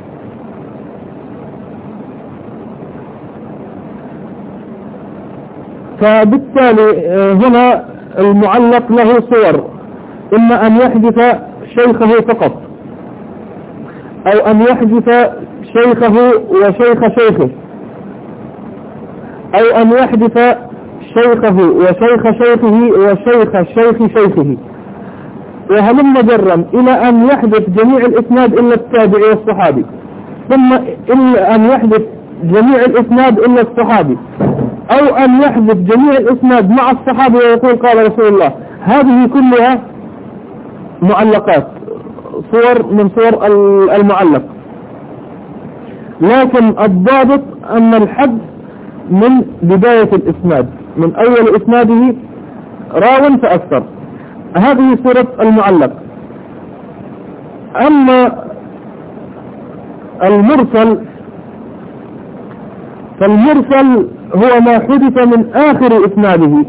Speaker 2: فبالتالي هنا المعلق له صور، إما أن يحدث شيخه فقط، أو أن يحدث شيخه وشيخ شيخه، أو أن يحدث شيخه وشيخ شيخه وشيخ شيخ شيخه، وهلم جرا إلى أن يحدث جميع الإسناد إلا التابعي والصحابي، ثم إلا أن يحدث جميع الإسناد إلا الصحابي، أو أن يحدث جميع الإسناد مع الصحابي ويقول قال رسول الله. هذه كلها معلقات، صور من صور المعلق، لكن الضابط أن الحد من بداية الإسناد، من أول إسناده راو فأكثر. هذه صورة المعلق. أما المرسل فالمرسل هو ما حدث من آخر إسناده،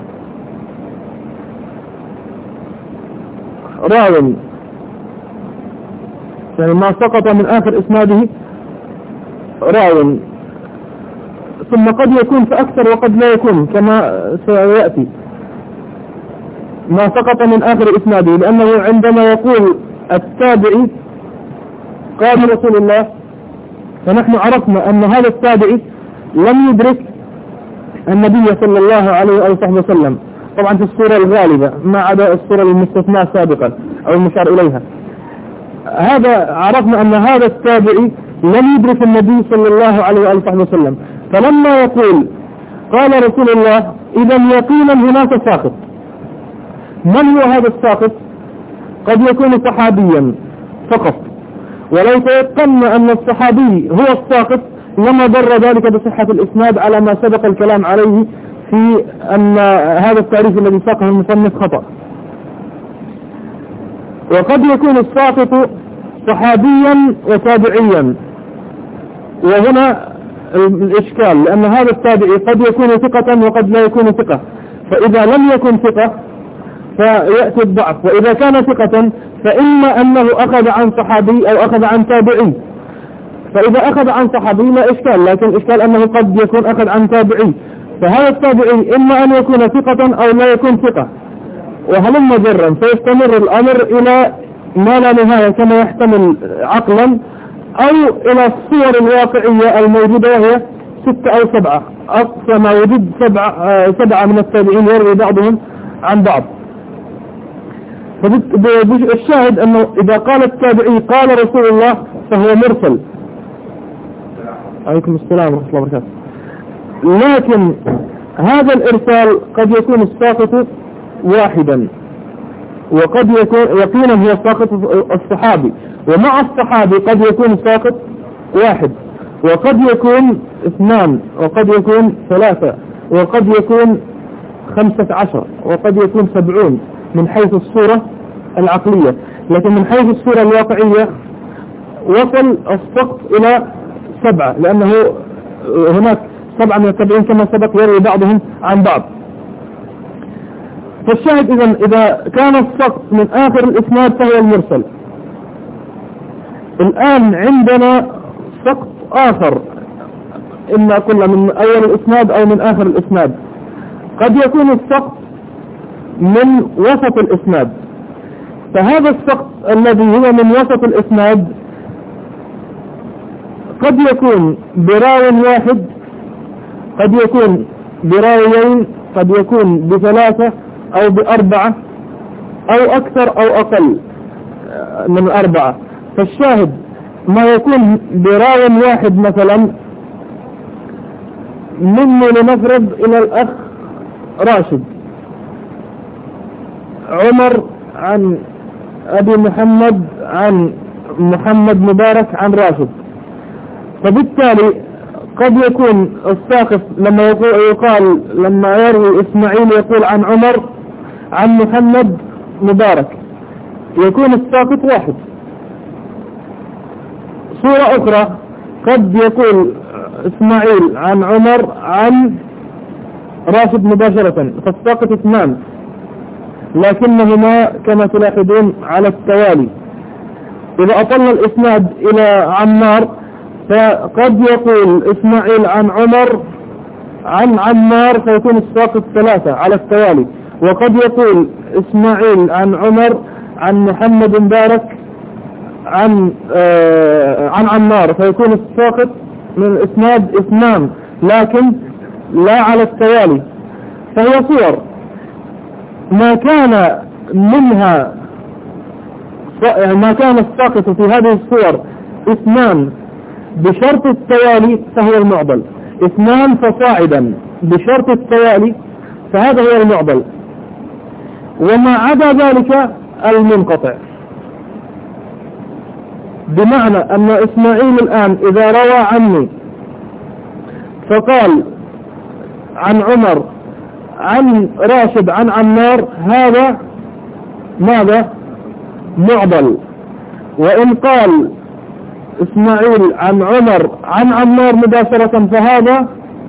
Speaker 2: راو يعني ما سقط من آخر إسناده راو، ثم قد يكون فأكثر وقد لا يكون كما سيأتي ما سقط من آخر إسناده، لأنه عندما يقول التابعي قال رسول الله فنحن عرفنا أن هذا التابعي لم يدرك النبي صلى الله عليه وسلم، طبعا في الصورة الغالبة ما عدا الصورة المستثناة سابقا أو المشار إليها. هذا عرفنا أن هذا التابعي لم يدرك النبي صلى الله عليه وسلم، فلما يقول قال رسول الله إذا يقينا هناك ساقط. من هو هذا الساقط؟ قد يكون صحابيا فقط، ولو تيقن أن الصحابي هو الساقط لما ضر ذلك بصحة الإسناد على ما سبق الكلام عليه في أن هذا التعريف الذي ساقه المصنف خطأ. وقد يكون الساقط صحابيا وتابعيا، وهنا الإشكال، لأن هذا التابعي قد يكون ثقة وقد لا يكون ثقة، فإذا لم يكن ثقة فيأتي الضعف، وإذا كان ثقة فإما أنه أخذ عن صحابي أو أخذ عن تابعي، فإذا أخذ عن صحابي لا إشكال، لكن الإشكال أنه قد يكون أخذ عن تابعي، فهذا التابعي إما أن يكون ثقة أو لا يكون ثقة، وهلم جرا فيستمر الأمر إلى ما لا نهاية كما يحتمل عقلا، أو إلى الصور الواقعية الموجودة وهي ستة أو سبعة، أقصى ما وجد سبعة, سبعة من التابعين يروي بعضهم عن بعض. فالشاهد أنه إذا قال التابعي قال رسول الله فهو مرسل. عليكم السلام ورحمة الله وبركاته. لكن هذا الإرسال قد يكون الساقط واحدا، وقد يكون يقينا هو الساقط الصحابي، ومع الصحابي قد يكون الساقط واحد، وقد يكون اثنان، وقد يكون ثلاثة، وقد يكون خمسة عشر، وقد يكون سبعون من حيث الصورة العقلية، لكن من حيث الصورة الواقعية وصل السقط إلى سبعة، لأنه هناك سبعة من التابعين كما سبق يروي بعضهم عن بعض. فالشاهد إذن إذا كان السقط من آخر الإسناد فهو المرسل. الآن عندنا سقط آخر، إما قلنا من أول الإسناد أو من آخر الإسناد. قد يكون السقط من وسط الإسناد، فهذا السقط الذي هو من وسط الإسناد قد يكون براو واحد، قد يكون براويين، قد يكون بثلاثة أو بأربعة أو أكثر أو أقل من أربعة. فالشاهد ما يكون براو واحد مثلا مني لنفرض إلى الأخ راشد، عمر عن أبي محمد عن محمد مبارك عن راشد، فبالتالي قد يكون الساقط لما يقال لما يروي إسماعيل يقول عن عمر عن محمد مبارك يكون الساقط واحد. صورة أخرى قد يقول إسماعيل عن عمر عن راشد مباشرة فالساقط اثنان، لكنهما كما تلاحظون على التوالي. إذا أطلنا الإسناد إلى عمار فقد يقول إسماعيل عن عمر عن عمار فيكون الساقط ثلاثة على التوالي، وقد يقول إسماعيل عن عمر عن محمد مبارك عن آه عن عمار فيكون الساقط من الإسناد اثنان لكن لا على التوالي. فهي صور ما كان منها ما كان الساقط في هذه الصور اثنان بشرط التوالي فهو المعضل، اثنان فصاعدا بشرط التوالي فهذا هو المعضل، وما عدا ذلك المنقطع. بمعنى أن إسماعيل الآن إذا روى عني فقال عن عمر عن راشد عن عمار هذا ماذا؟ معضل. وإن قال إسماعيل عن عمر عن عمار مباشرة فهذا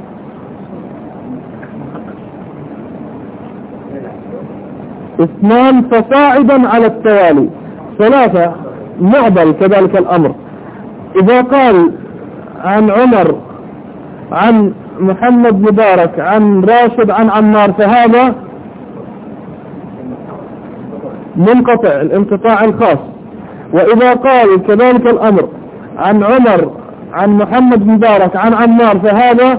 Speaker 2: اثنان فصاعدا على التوالي. ثلاثة معضل كذلك الأمر. إذا قال عن عمر عن محمد مبارك عن راشد عن عمار فهذا منقطع الانقطاع الخاص. وإذا قال كذلك الأمر عن عمر عن محمد مبارك عن عمار فهذا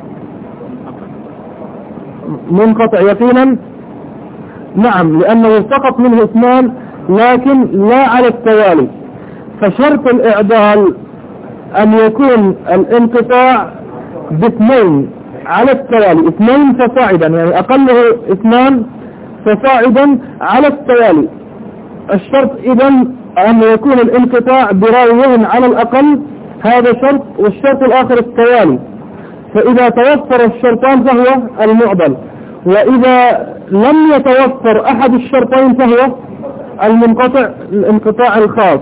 Speaker 2: منقطع يقينا. نعم، لأنه سقط منه اثنان لكن لا على التوالي. فشرط الإعدال أن يكون الانقطاع باثنين على التوالي، اثنين فصاعدا، يعني أقله اثنان فصاعدا على التوالي. الشرط إذن أن يكون الانقطاع براوي على الأقل، هذا شرط، والشرط الآخر التوالي. فإذا توفر الشرطان فهو المعضل، وإذا لم يتوفر أحد الشرطين فهو المنقطع الانقطاع الخاص.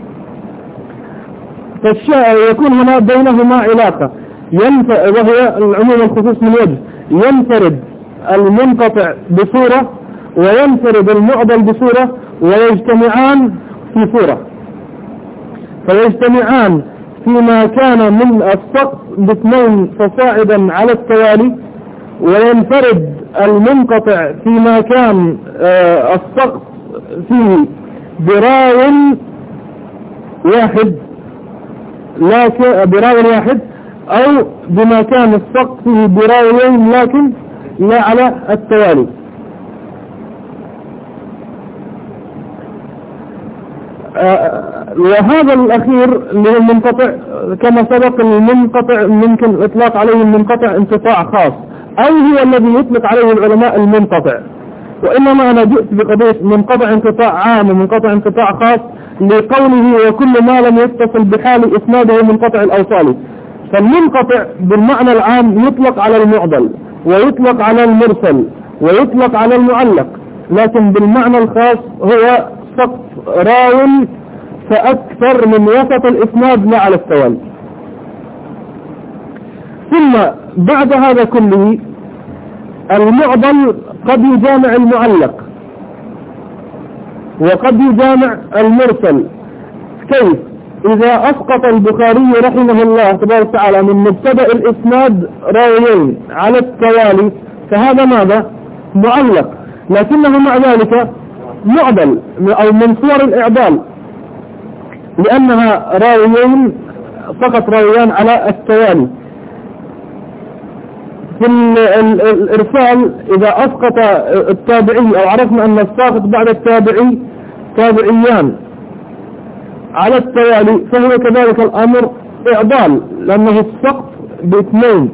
Speaker 2: فيكون هنا بينهما علاقة، وهي العموم الخصوص من وجه، ينفرد المنقطع بصورة وينفرد المعضل بصورة ويجتمعان في صورة. فيجتمعان فيما كان من السقط باثنين فصاعدا على التوالي، وينفرد المنقطع فيما كان السقط فيه براو واحد لا براو واحد، أو بما كان السقط فيه براوين لكن لا على التوالي. وهذا الأخير اللي هو المنقطع كما سبق، المنقطع ممكن الإطلاق عليه المنقطع انقطاع خاص، أو هو الذي يطلق عليه العلماء المنقطع. وإنما أنا جئت بقضية منقطع انقطاع عام ومنقطع انقطاع خاص لقوله وكل ما لم يتصل بحال إسناده منقطع الأوصال. فالمنقطع بالمعنى العام يطلق على المعضل ويطلق على المرسل ويطلق على المعلق، لكن بالمعنى الخاص هو سقط راو فأكثر من وسط الإسناد لا على التوالي. ثم بعد هذا كله المعضل قد يجامع المعلق وقد يجامع المرسل. كيف؟ إذا أسقط البخاري رحمه الله تبارك وتعالى من مبتدأ الإسناد راويين على التوالي فهذا ماذا؟ معلق، لكنه مع ذلك معضل أو من صور الإعضال، لأنها راويين فقط راويان على التوالي. في الإرسال إذا أسقط التابعي أو عرفنا أن الساقط بعد التابعي تابعيان على التوالي فهو كذلك الأمر إعضال، لأنه السقط باثنين.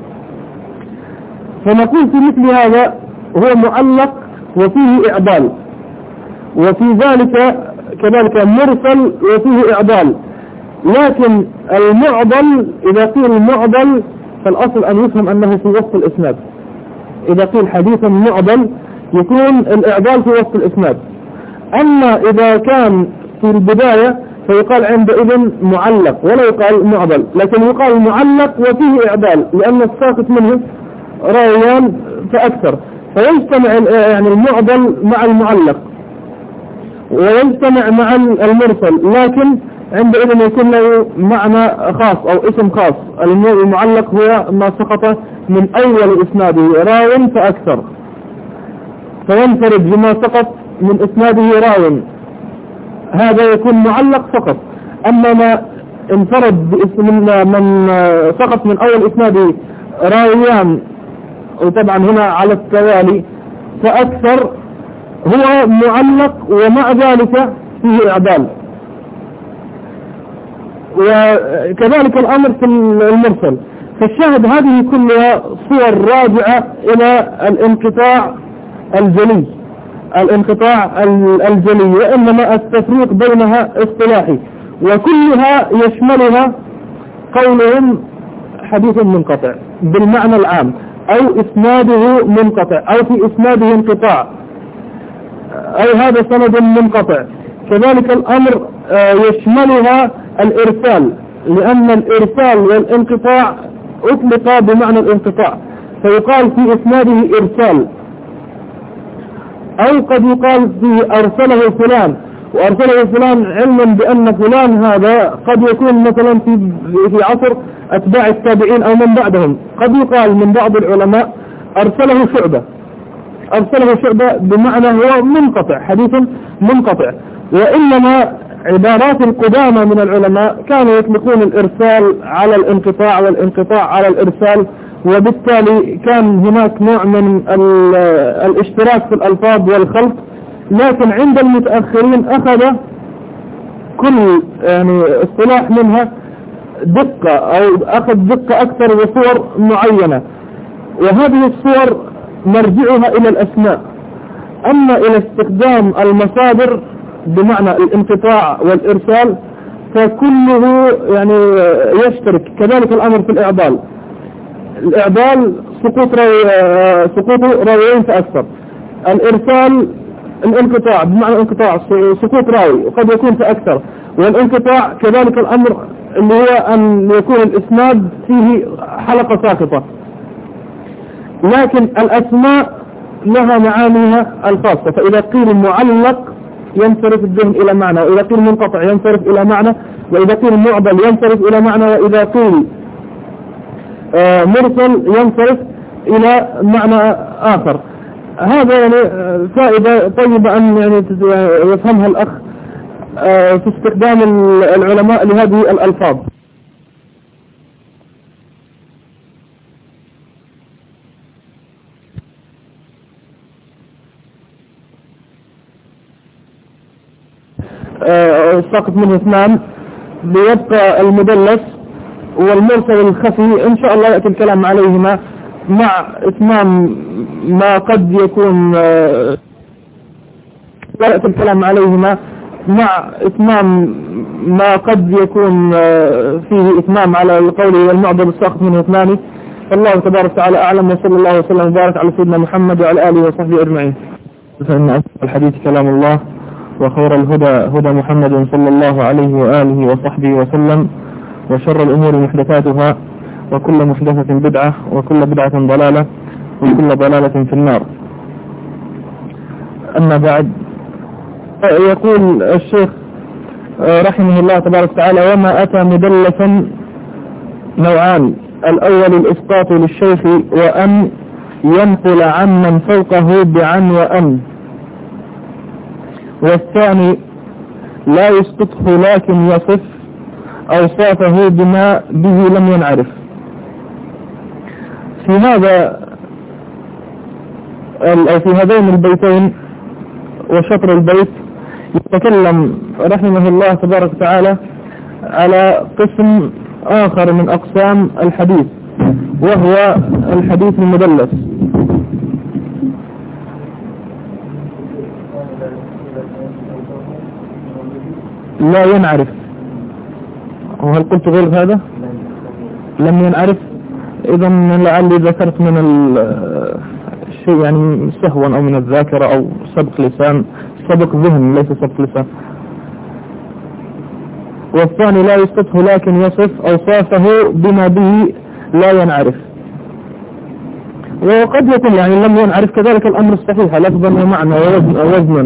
Speaker 2: فنقول في مثل هذا هو معلق وفيه إعضال، وفي ذلك كذلك مرسل وفيه إعضال. لكن المعضل إذا قيل المعضل فالأصل أن يفهم أنه في وسط الإسناد. إذا قيل حديث معضل يكون الإعضال في وسط الإسناد. أما إذا كان في البداية فيقال عندئذ معلق ولا يقال معضل، لكن يقال معلق وفيه إعضال لأن الساقط منه راويان فأكثر، فيجتمع يعني المعضل مع المعلق ويجتمع مع المرسل، لكن عندئذ يكون له معنى خاص أو اسم خاص. المعلق هو ما سقط من أول إسناده راو فأكثر، فينفرد بما سقط من إسناده راو، هذا يكون معلق فقط. أما ما انفرد باسم من سقط من أول إسناده راويان وطبعا هنا على التوالي، فأكثر هو معلق ومع ذلك فيه إعدال. وكذلك الأمر في المرسل. فالشاهد هذه كلها صور راجعة إلى الانقطاع الجلي الانقطاع الجلي وإنما التفريق بينها اصطلاحي، وكلها يشملها قولهم حديث منقطع بالمعنى العام، أو إسناده منقطع، أو في إسناده انقطاع، أو هذا سند منقطع. كذلك الأمر يشملها الإرسال، لأن الإرسال والانقطاع أطلق بمعنى الانقطاع، فيقال في إسناده إرسال، أو قد يقال في أرسله فلان، وأرسله فلان علما بأن فلان هذا قد يكون مثلا في في عصر أتباع التابعين أو من بعدهم. قد يقال من بعض العلماء أرسله شعبة، أرسله شعبة بمعنى هو منقطع، حديث منقطع. وإنما عبارات القدامى من العلماء كانوا يطلقون الإرسال على الانقطاع والانقطاع على الإرسال، وبالتالي كان هناك نوع من الاشتراك في الألفاظ والخلط. لكن عند المتأخرين أخذ كل يعني اصطلاح منها دقة، أو أخذ دقة أكثر وصور معينة، وهذه الصور مرجعها إلى الأسماء. أما إلى استخدام المصادر بمعنى الانقطاع والإرسال فكله يعني يشترك. كذلك الأمر في الإعضال. الإعضال سقوط راوي سقوط راويين فأكثر. الإرسال الانقطاع بمعنى انقطاع سقوط راوي وقد يكون فأكثر. والانقطاع كذلك الأمر اللي هو أن يكون الإسناد فيه حلقة ساقطة. لكن الأسماء لها معانيها الخاصة، فإذا قيل معلق ينصرف الذهن إلى معنى، وإذا قيل منقطع ينصرف إلى معنى، وإذا قيل معضل ينصرف إلى معنى، وإذا قيل آه مرسل ينصرف إلى معنى آخر. هذا يعني فائدة طيبة أن يعني يفهمها الأخ آه في استخدام العلماء لهذه الألفاظ. ساقط منه اثنان، بيبقى المدلس والمرسل الخفي إن شاء الله يأتي الكلام عليهما مع إتمام ما قد يكون يأتي الكلام عليهما مع إتمام ما قد يكون فيه إتمام على القول والمعضل الساقط منه اثنان. الله تبارك وتعالى أعلم، وصلى الله وسلم وبارك على سيدنا محمد وعلى آله وصحبه أجمعين. فإن أصدق الحديث كلام الله، وخير الهدى هدى محمد صلى الله عليه وآله وصحبه وسلم، وشر الأمور محدثاتها، وكل محدثة بدعة، وكل بدعة ضلالة، وكل ضلالة في النار. أما بعد، يقول الشيخ رحمه الله تبارك وتعالى: وما أتى مدلسا نوعان: الأول الإسقاط للشيخ وأن ينقل عمن فوقه بعن وأن، والثاني لا يسقطه لكن يصف أوصافه بما به لم ينعرف. في هذا أو في هذين البيتين وشطر البيت يتكلم رحمه الله تبارك وتعالى على قسم آخر من أقسام الحديث، وهو الحديث المدلس. لا ينعرف. وهل قلت غير هذا؟ لم ينعرف. إذا لعلي ذكرت من الشيء يعني سهوا أو من الذاكرة أو سبق لسان، سبق ذهن ليس سبق لسان. والثاني لا يسقطه لكن يصف أوصافه بما به لا ينعرف. وقد يكون يعني لم ينعرف كذلك الأمر الصحيح لفظا ومعنى ووزنا.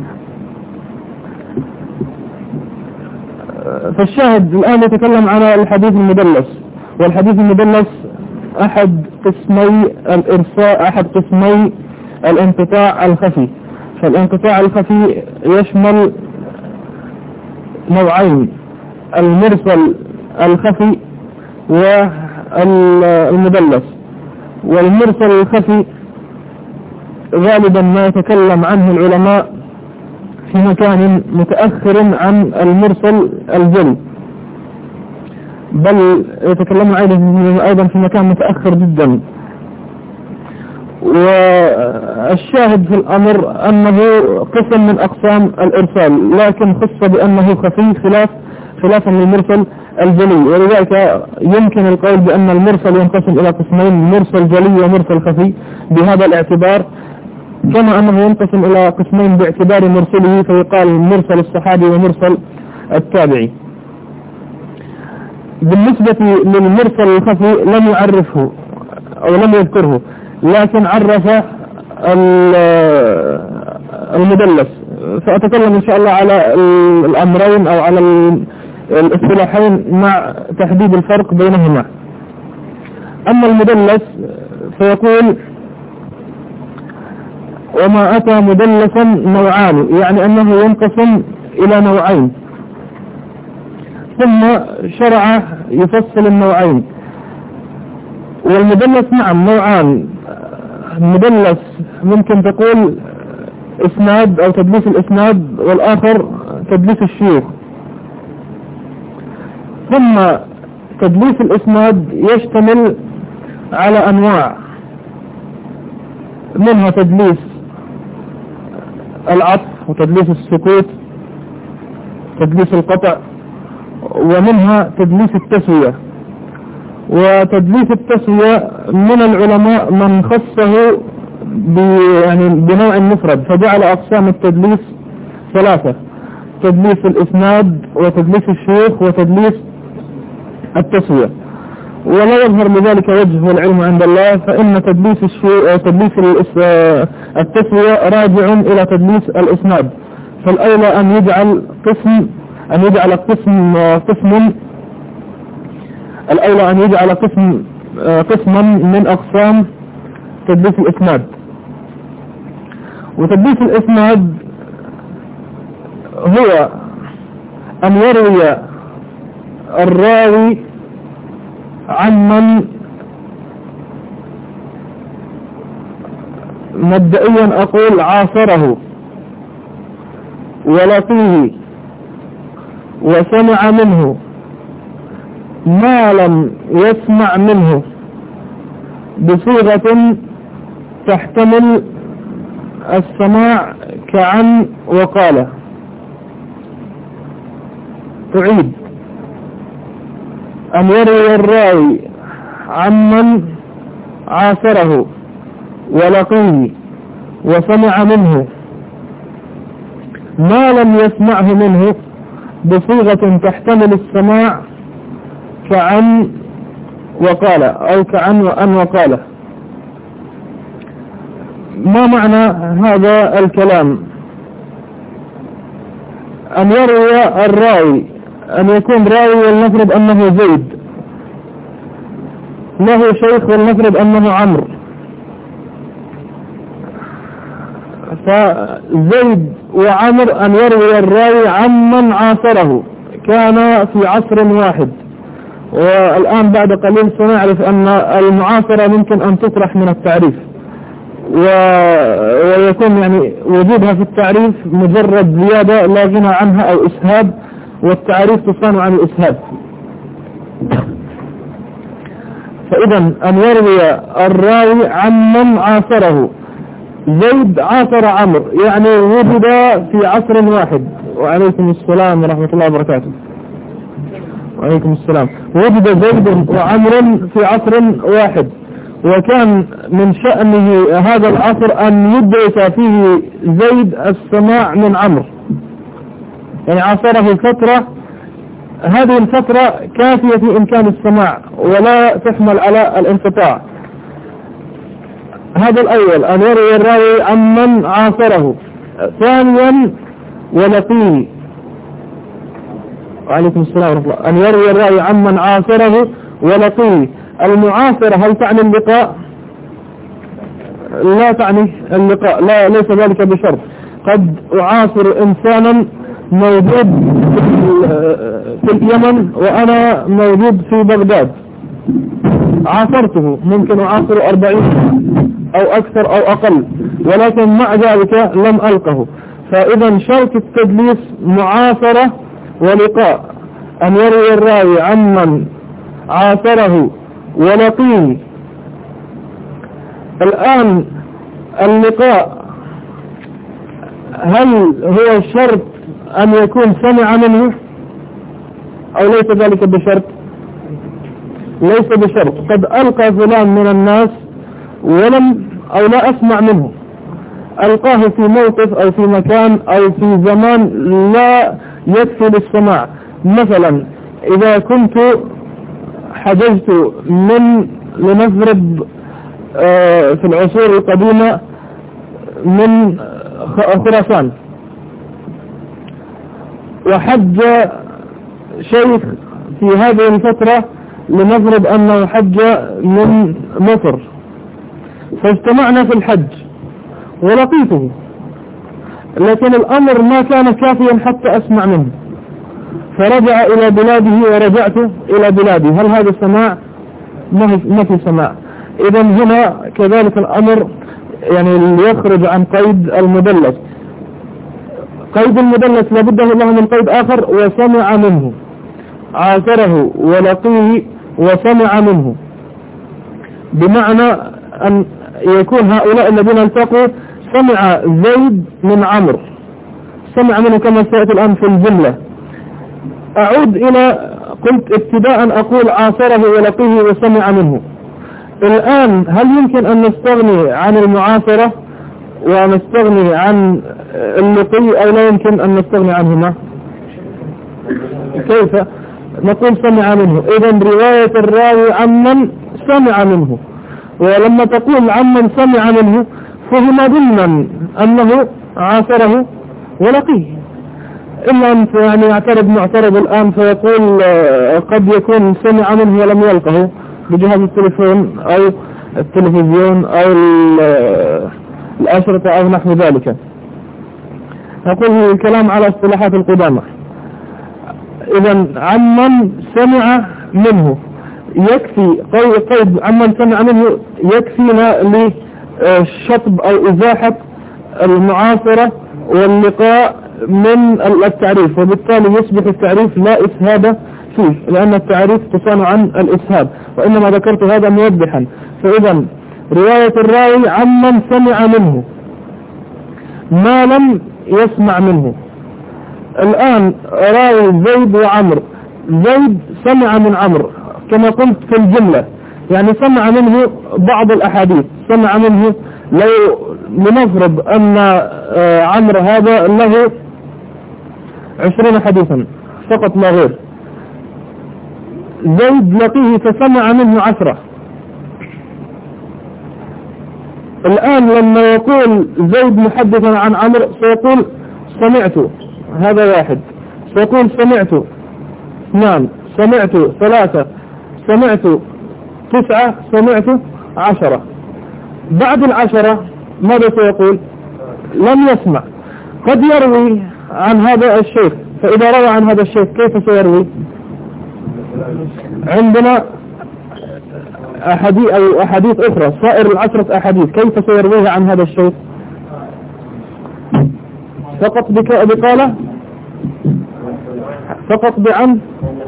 Speaker 2: فالشاهد الآن يتكلم عن الحديث المدلس. والحديث المدلس أحد قسمي الإرساء أحد قسمي الانقطاع الخفي. فالانقطاع الخفي يشمل نوعين: المرسل الخفي والمدلس. والمرسل الخفي غالبا ما يتكلم عنه العلماء في مكان متأخر عن المرسل الجلي، بل يتكلم أيضا في مكان متأخر جدا. والشاهد في الأمر أنه قسم من أقسام الإرسال، لكن خص بأنه خفي خلاف خلافا للمرسل الجلي، ولذلك يمكن القول بأن المرسل ينقسم إلى قسمين، مرسل جلي ومرسل خفي بهذا الاعتبار، كما أنه ينقسم إلى قسمين باعتبار مرسله، فيقال مرسل الصحابي ومرسل التابعي. بالنسبة للمرسل الخفي لم يعرفه أو لم يذكره، لكن عرف المدلس، فأتكلم إن شاء الله على الأمرين أو على الاصطلاحين مع تحديد الفرق بينهما. أما المدلس فيقول: وما أتى مدلسا نوعان، يعني أنه ينقسم إلى نوعين، ثم شرع يفصل النوعين. والمدلس نعم نوعان، مدلس ممكن تقول إسناد أو تدليس الإسناد، والآخر تدليس الشيوخ. ثم تدليس الإسناد يشتمل على أنواع، منها تدليس العطف وتدليس السكوت، تدليس القطع، ومنها تدليس التسوية. وتدليس التسوية من العلماء من خصه يعني بنوع مفرد، فجعل أقسام التدليس ثلاثة: تدليس الإسناد وتدليس الشيوخ وتدليس التسوية. ولا يظهر لذلك وجه والعلم عند الله، فإن تدليس الشيوخ تدليس التسوية راجع إلى تدليس الإسناد، فالأولى أن يجعل قسم أن يجعل قسم قسم الأولى أن يجعل قسم قسما من أقسام تدليس الإسناد. وتدليس الإسناد هو أن يروي الراوي عمن مبدئيا أقول عاصره ولقيه وسمع منه ما لم يسمع منه بصيغة تحتمل السماع كعن وقال. تعيد: أن يروي الراوي عمن عاصره ولقيه وسمع منه ما لم يسمعه منه بصيغة تحتمل السماع كعن وقال أو كعن وأن وقال. ما معنى هذا الكلام؟ أن يروي الراوي، أن يكون راوي ولنفرض أنه زيد، له شيخ ولنفرض أنه عمرو، فزيد وعمر أن يروي الراوي عمن عاصره، كان في عصر واحد. والآن بعد قليل سنعرف أن المعاصرة ممكن أن تطرح من التعريف، ويكون يعني وجودها في التعريف مجرد زيادة لا غنى عنها أو إسهاب، والتعريف تصان عن الإسهاب. فإذا أن يروي الراوي عمن عاصره، زيد عاصر عمرو، يعني وجد في عصر واحد. وعليكم السلام ورحمة الله وبركاته. وعليكم السلام. وجد زيد وعمر في عصر واحد، وكان من شأنه هذا العصر أن يدرس فيه زيد السماع من عمرو، يعني عاصره فترة، هذه الفترة كافية في إمكان السماع ولا تحمل على الانقطاع. هذا الأول أن يروي الراوي عمن عاصره. ثانيا ولقيه، وعليكم السلام ورحمة الله، أن يروي الراوي عمن عاصره ولقيه. المعاصرة هل تعني اللقاء؟ لا تعني اللقاء، لا ليس ذلك بشرط. قد أعاصر إنسانا موجود في اليمن وأنا موجود في بغداد، عاصرته، ممكن أعاصر أربعين أو أكثر أو أقل، ولكن مع ذلك لم ألقه. فإذا شرط التدليس معاصرة ولقاء، أن يروي الراوي عمن عاصره ولقيه. الآن اللقاء هل هو شرط أن يكون سمع منه أو ليس ذلك بشرط؟ ليس بشرط. قد ألقى فلان من الناس ولم أو لا أسمع منه، ألقاه في موقف أو في مكان أو في زمان لا يكفي للسماع. مثلا إذا كنت حجزت من لنفرض في العصور القديمة من خراسان، وحج شيخ في هذه الفترة لنفرض أنه حج من مصر، فاجتمعنا في الحج ولقيته، لكن الأمر ما كان كافيا حتى أسمع منه، فرجع إلى بلاده ورجعت إلى بلادي. هل هذا سماع؟ ما في سماع. إذا هنا كذلك الأمر يعني يخرج عن قيد المدلس. قيد المدلس لابد له من قيد آخر، وسمع منه، عاصره ولقيه وسمع منه، بمعنى أن يكون هؤلاء الذين التقوا سمع زيد من عمرو، سمع منه كما سيأتي الآن في الجملة. أعود إلى قلت ابتداء أقول عاصره ولقيه وسمع منه. الآن هل يمكن أن نستغني عن المعاصرة ونستغني عن اللقي أو لا يمكن أن نستغني عنهما؟ كيف نقول سمع منه؟ إذن رواية الراوي عمن سمع منه، ولما تقول عمن سمع منه فهما ضمن أنه عاصره ولقيه. إلا أن يعني يعترض معترض الآن فيقول قد يكون سمع منه ولم يلقه بجهاز التليفون أو التلفزيون أو الأشرطة أو نحو ذلك. نقول الكلام على اصطلاحات القدامى. إذا عمن سمع منه يكفي، قيد عمن سمع منه يكفينا لشطب أو إزاحة المعاصرة واللقاء من التعريف، وبالتالي يصبح التعريف لا إسهاب فيه، لأن التعريف تصان عن الإسهاب، وإنما ذكرت هذا موضحا. فإذا رواية الراوي عمن سمع منه ما لم يسمع منه. الآن راوي زيد وعمر، زيد سمع من عمرو كما قلت في الجملة، يعني سمع منه بعض الأحاديث، سمع منه لو لنفرض أن عمرو هذا له عشرين حديثا فقط لا غير، زيد لقيه فسمع منه عشرة. الآن لما يقول زيد محدثا عن عمرو سيقول سمعت، هذا واحد، سيقول سمعت اثنان، سمعت ثلاثة، سمعت تسعة، سمعت عشرة. بعد العشرة ماذا سيقول؟ لم يسمع. قد يروي عن هذا الشيخ، فإذا روى عن هذا الشيخ كيف سيروي؟ عندنا أحاديث أو أحاديث أخرى، سائر العشرة أحاديث كيف سيرويها عن هذا الشيخ؟ فقط بقالة، فقط بعن.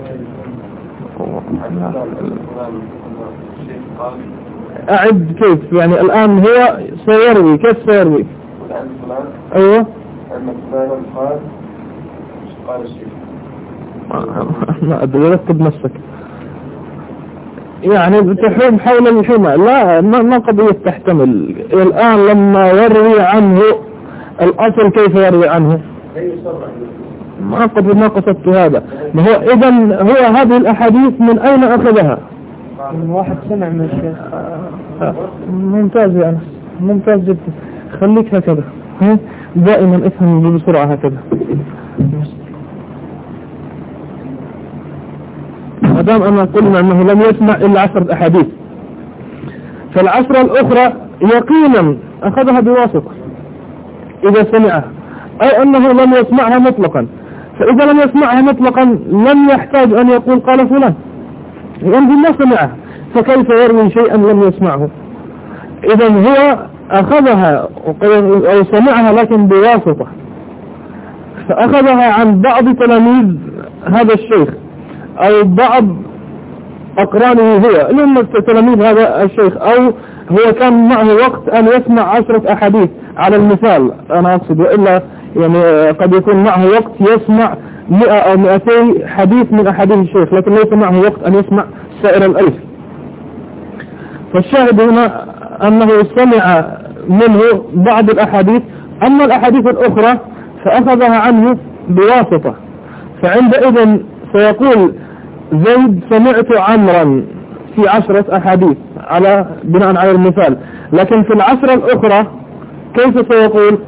Speaker 2: أعد كيف يعني الآن هو سيروي، كيف سيروي؟ أيوة ما أدري، رتب نفسك يعني تحوم حول الحمى. لا ما قضية تحتمل. الآن لما يروي عنه الأصل كيف يروي عنه؟ ما قد ما قصدت هذا. ما هو إذن هو هذه الأحاديث من أين أخذها؟
Speaker 1: من واحد سمع من الشيخ.
Speaker 2: ممتاز يعني، ممتاز جدا. خليك هكذا دائما افهم بسرعة هكذا. مادام أنا قلنا أنه لم يسمع إلا عشرة أحاديث، فالعشرة الأخرى يقينا أخذها بواسطة إذا سمعها، أي أنه لم يسمعها مطلقا. فإذا لم يسمعها مطلقا لم يحتاج أن يقول قال فلان، ينزل ما سمعها. فكيف يروي شيئا لم يسمعه؟ إذا هو أخذها أو سمعها لكن بواسطة، فأخذها عن بعض تلاميذ هذا الشيخ أو بعض أقرانه هو اللي هم تلاميذ هذا الشيخ، أو هو كان معه وقت أن يسمع عشرة أحاديث على المثال أنا أقصد، وإلا يعني قد يكون معه وقت يسمع مئة أو مئتي حديث من أحاديث الشيخ، لكن ليس معه وقت أن يسمع سائر الألف. فالشاهد هنا أنه سمع منه بعض الأحاديث، أما الأحاديث الأخرى فأخذها عنه بواسطة، فعندئذ سيقول زيد سمعت عمرا في عشرة أحاديث على بناء على المثال، لكن في العشرة الأخرى كيف سيقول؟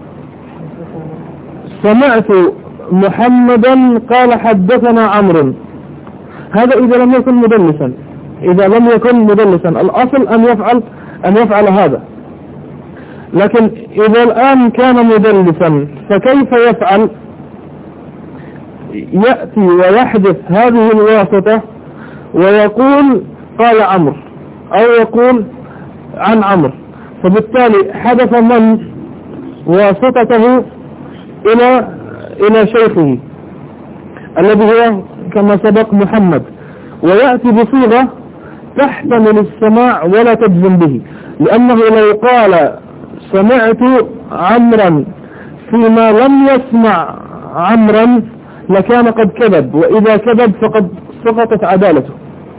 Speaker 2: سمعت محمدا قال حدثنا عمرو. هذا إذا لم يكن مدلسا، إذا لم يكن مدلسا الأصل أن يفعل أن يفعل هذا، لكن إذا الآن كان مدلسا فكيف يفعل؟ يأتي ويحدث هذه الواسطة ويقول قال عمرو أو يقول عن عمرو، فبالتالي حدث من واسطته إلى إلى شيخه الذي هو كما سبق محمد، ويأتي بصيغة تحتمل السماع ولا تجزم به، لأنه لو قال سمعت عمرا فيما لم يسمع عمرا لكان قد كذب، وإذا كذب فقد سقطت عدالته،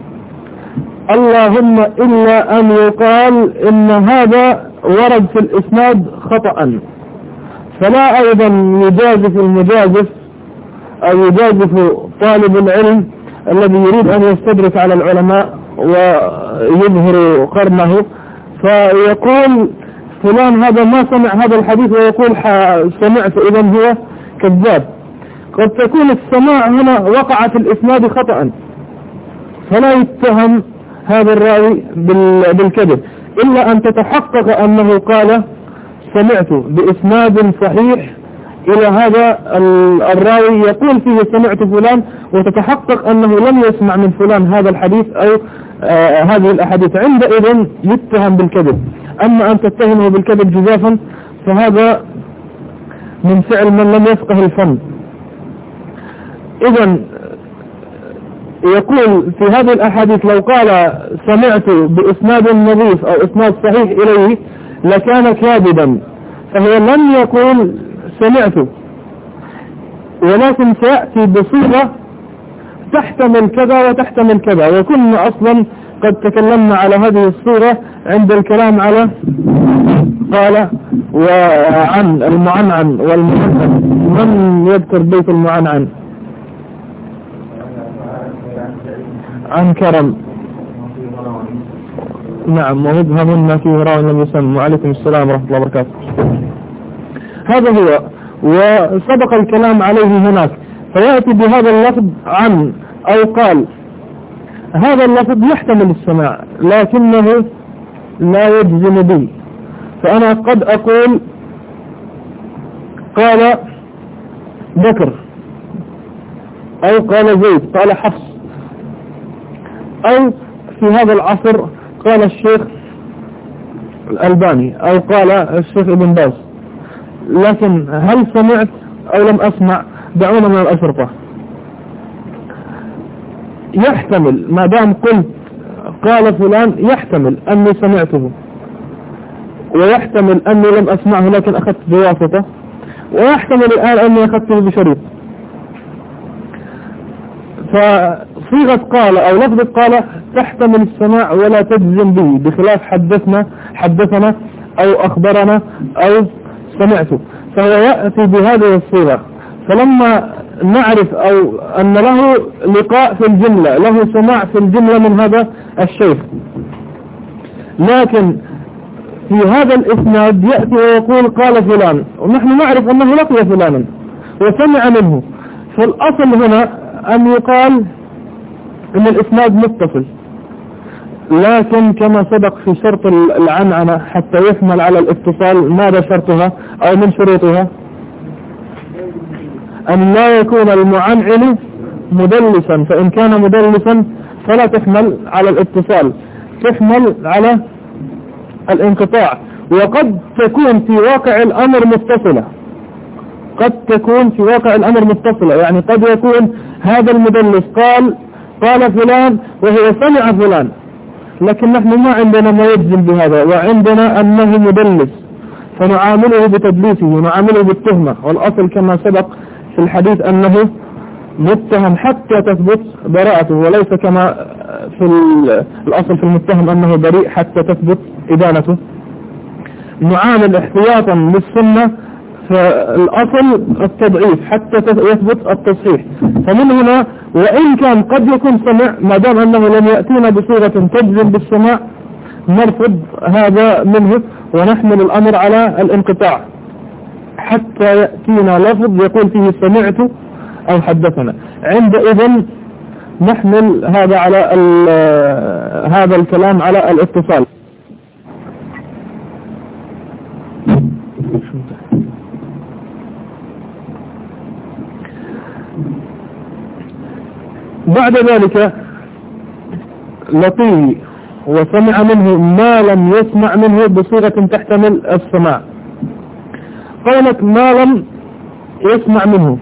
Speaker 2: اللهم إلا أن يقال إن هذا ورد في الإسناد خطأ، فلا أيضا يجازف المجازف أو يجازف طالب العلم الذي يريد أن يستدرك على العلماء ويظهر قرنه فيقول فلان هذا ما سمع هذا الحديث ويقول سمعت، إذا هو كذاب. قد تكون السماع هنا وقع في الإسناد خطأ، فلا يتهم هذا الراوي بالكذب إلا أن تتحقق أنه قال سمعت بإسناد صحيح إلى هذا الراوي يقول فيه سمعت فلان، وتتحقق أنه لم يسمع من فلان هذا الحديث أو آه هذه الأحاديث، عندئذ يتهم بالكذب. أما أن تتهمه بالكذب جزافا فهذا من فعل من لم يفقه الفن. إذن يقول في هذه الأحاديث لو قال سمعت بإسناد نظيف أو إسناد صحيح إليه لكان كاذبا، فهو لم يقول سمعت، ولكن سيأتي بصيغة تحتمل كذا وتحتمل كذا، وكنا أصلا قد تكلمنا على هذه الصورة عند الكلام على قال وعن المعنعن والمعنعن. من يذكر بيت المعنعن؟ عن كرم، نعم، ومبهم فيه راو لم يسمى. وعليكم السلام ورحمة الله وبركاته. هذا هو، وسبق الكلام عليه هناك، فيأتي بهذا اللفظ عن أو قال. هذا اللفظ يحتمل السماع لكنه لا يجزم به، فأنا قد أقول قال بكر أو قال زيد قال حفص، أو في هذا العصر قال الشيخ الألباني أو قال الشيخ ابن باز، لكن هل سمعت أو لم أسمع؟ دعونا من الأشرطة. يحتمل ما دام قلت قال فلان يحتمل أني سمعته، ويحتمل أني لم أسمعه لكن أخذت بواسطة، ويحتمل الآن أني أخذته بشريط. فصيغة قال أو لفظة قال تحتمل السماع ولا تجزم به، بخلاف حدثنا حدثنا أو أخبرنا أو سمعته، فهو يأتي بهذه الصيغة. فلما نعرف أو أن له لقاء في الجملة، له سماع في الجملة من هذا الشيخ، لكن في هذا الإسناد يأتي ويقول قال فلان، ونحن نعرف أنه لقي فلانا وسمع منه، فالأصل هنا أن يقال أن الإسناد متصل، لكن كما سبق في شرط العنعنة حتى يحمل على الاتصال ماذا شرطها أو من شروطها؟ أن لا يكون المعنعن مدلسا، فإن كان مدلسا فلا تحمل على الاتصال، تحمل على الانقطاع. وقد تكون في واقع الأمر متصلة، قد تكون في واقع الأمر متصلة، يعني قد يكون هذا المدلس قال قال فلان وهو سمع فلان، لكن نحن ما عندنا ما يجزم بهذا، وعندنا أنه مدلس فنعامله بتدليسه، نعامله بالتهمة. والأصل كما سبق في الحديث أنه متهم حتى تثبت براءته، وليس كما في الأصل في المتهم أنه بريء حتى تثبت إدانته. نعامل احتياطا للسنة فالأصل التضعيف حتى يثبت التصحيح. فمن هنا وإن كان قد يكون سمع، ما دام أنه لم يأتينا بصيغة تجزم بالسماع نرفض هذا منه ونحمل الأمر على الانقطاع حتى يأتينا لفظ يقول فيه سمعت أو حدثنا، عندئذ نحمل هذا على هذا الكلام على الاتصال. بعد ذلك لقيه وسمع منه ما لم يسمع منه بصيغة تحتمل السماع. قولك ما لم يسمع منه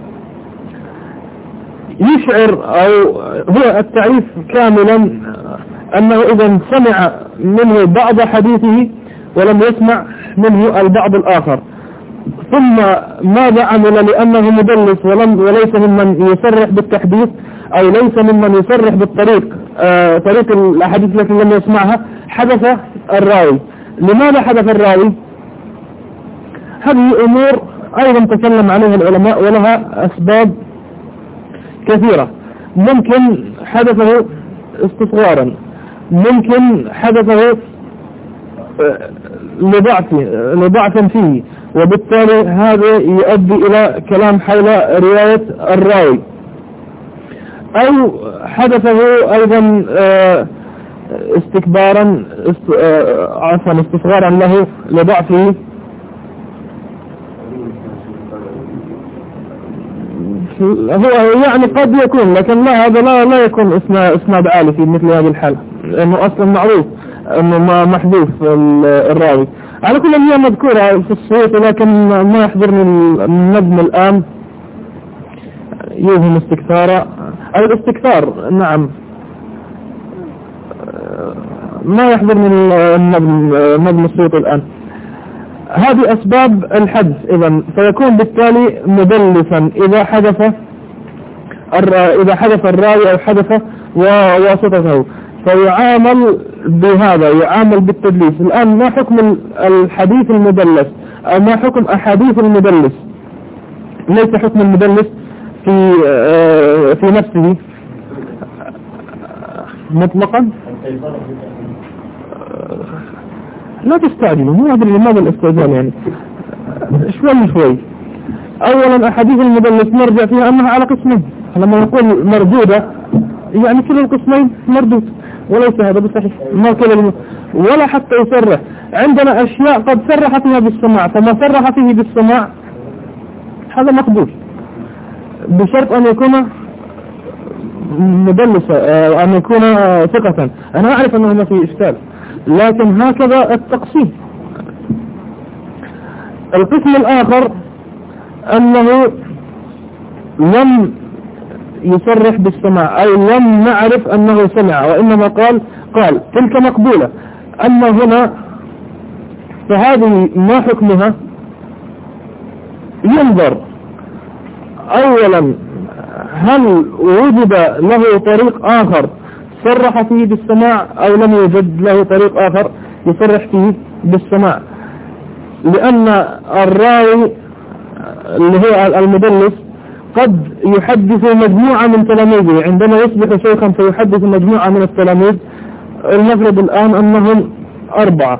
Speaker 2: يشعر أو هو التعريف كاملا أنه إذا سمع منه بعض حديثه ولم يسمع منه البعض الآخر، ثم ماذا عمل لأنه مدلس ولم وليس ممن يصرح بالتحديث أو ليس ممن يصرح بالطريق آه طريق الأحاديث التي لم يسمعها، حدث الراوي. لماذا حدث الراوي؟ هذه أمور أيضا تكلم عليها العلماء ولها أسباب كثيرة. ممكن حدثه استصغارا، ممكن حدثه لضعف لضعف فيه، وبالتالي هذا يؤدي إلى كلام حول رواية الراوي، أو حدثه أيضا استكبارا عفوا استصغارا له لضعفه، هو يعني قد يكون، لكن لا هذا لا لا يكون اسناد عالي في مثل هذه الحالة، لأنه أصلا معروف أنه ما محذوف الراوي. على كل هي مذكورة في الصوت، لكن ما يحضرني النظم الآن، يوهم استكثارا أو الاستكثار، نعم ما يحضرني النظم نظم الصوت الآن. هذه أسباب الحدث. إذن فيكون بالتالي مدلسا إذا حدث إذا حدث الراوي أو حدث وواسطته، فيعامل بهذا، يعامل بالتدليس. الآن ما حكم الحديث المدلس أو ما حكم أحاديث المدلس؟ ليس حكم المدلس في في نفسه مطلقا. لا تستعجلوا، مو أدري لماذا الاستعجال يعني، شوي شوي. أولا أحاديث المدلس نرجع فيها أنها على قسمين، لما نقول مردودة يعني كل القسمين مردود، وليس هذا بصحيح، ما كل ولا حتى يصرح. عندنا أشياء قد صرح فيها بالسماع، فما صرح فيه بالسماع هذا مقبول بشرط أن يكون مدلسة، أن يكون ثقة. أنا أعرف أنه ما فيه إشكال، لكن هكذا التقسيم. القسم الآخر أنه لم يصرح بالسماع أو لم نعرف أنه سمع، وإنما قال قال تلك مقبولة. أما هنا فهذه ما حكمها؟ ينظر أولا هل وجد له طريق آخر صرح فيه بالسماع أو لم يوجد له طريق آخر يصرح فيه بالسماع، لأن الراوي اللي هو المدلس قد يحدث مجموعة من تلاميذه، عندما يصبح شيخا فيحدث مجموعة من التلاميذ. المفرد الآن أنهم أربعة،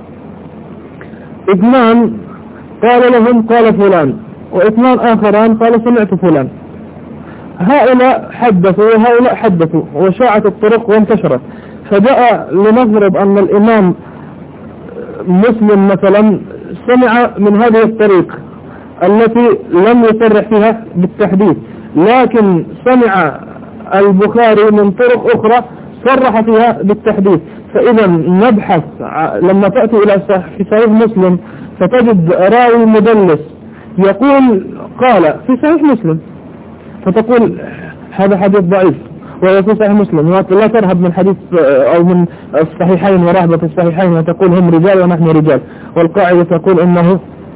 Speaker 2: اثنان قال لهم قال فلان، واثنان آخران قال سمعت فلان. هؤلاء حدثوا وهؤلاء حدثوا، وشاعت الطرق وانتشرت. فجاء لنفرض أن الإمام مسلم مثلا سمع من هذه الطريق التي لم يصرح فيها بالتحديث، لكن سمع البخاري من طرق أخرى صرح فيها بالتحديث. فإذا نبحث لما تأتي إلى في صحيح مسلم فتجد راوي مدلس يقول قال في صحيح مسلم، فتقول هذا حديث ضعيف وهو في صحيح مسلم، لا ترهب من حديث أو من الصحيحين ورهبة الصحيحين وتقول هم رجال ونحن رجال، والقاعدة تقول إنه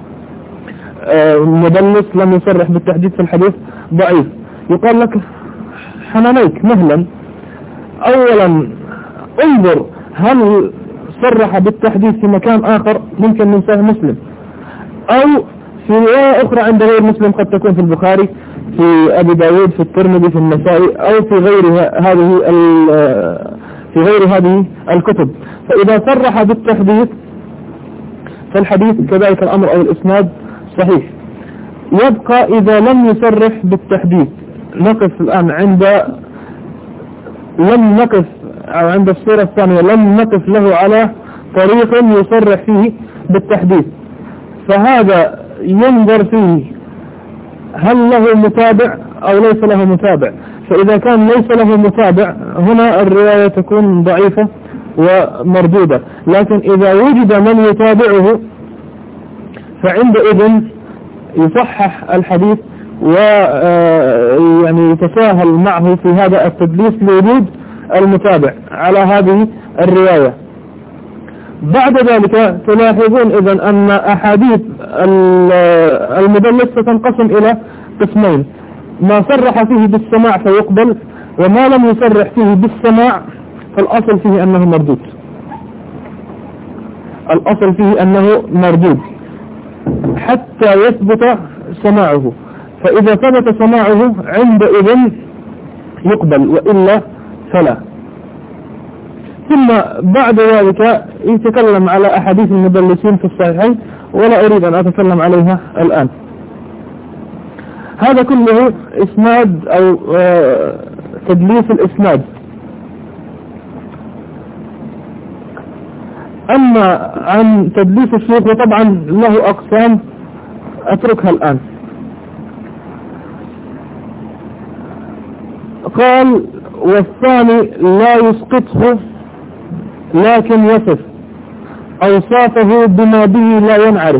Speaker 2: مدلس لم يصرح بالتحديث في الحديث ضعيف. يقال لك حنانيك مهلا، أولا انظر هل صرح بالتحديث في مكان آخر ممكن من صحيح مسلم، أو في رواية أخرى عند غير مسلم، قد تكون في البخاري، في أبي داود، في الترمذي، في النسائي، أو في غير هذه في غير هذه الكتب. فإذا صرح بالتحديث فالحديث كذلك الأمر أو الإسناد صحيح. يبقى إذا لم يصرح بالتحديث، نقف الآن عند لم نقف عند الصورة الثانية، لم نقف له على طريق يصرح فيه بالتحديث، فهذا ينظر فيه هل له متابع أو ليس له متابع. فإذا كان ليس له متابع هنا الرواية تكون ضعيفة ومردودة، لكن إذا وجد من يتابعه فعندئذ يصحح الحديث ويعني يتساهل معه في هذا التدليس لوجود المتابع على هذه الرواية. بعد ذلك تلاحظون إذن أن أحاديث المدلس ستنقسم إلى قسمين: ما صرح فيه بالسماع فيقبل، وما لم يصرح فيه بالسماع فالأصل فيه أنه مردود. الأصل فيه أنه مردود حتى يثبت سماعه، فإذا ثبت سماعه عندئذ يقبل، وإلا فلا. ثم بعد ذلك يتكلم على أحاديث المدلسين في الصحيحين، ولا أريد أن أتكلم عليها الآن. هذا كله إسناد أو تدليس الإسناد. أما عن تدليس الشيخ وطبعا له أقسام أتركها الآن. قال: والثاني لا يسقطه لكن يصف أوصافه بما به لا ينعرف.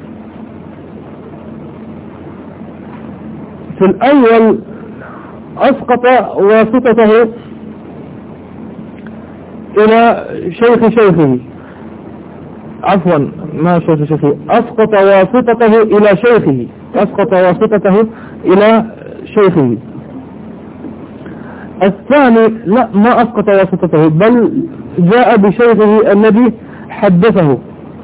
Speaker 2: في الأول أسقط واسطته إلى شيخ شيخه، عفوا ما شيخ شيخه، أسقط واسطته إلى شيخه، أسقط واسطته إلى شيخه. الثاني لا، ما أسقط واسطته، بل جاء بشيخه الذي حدثه،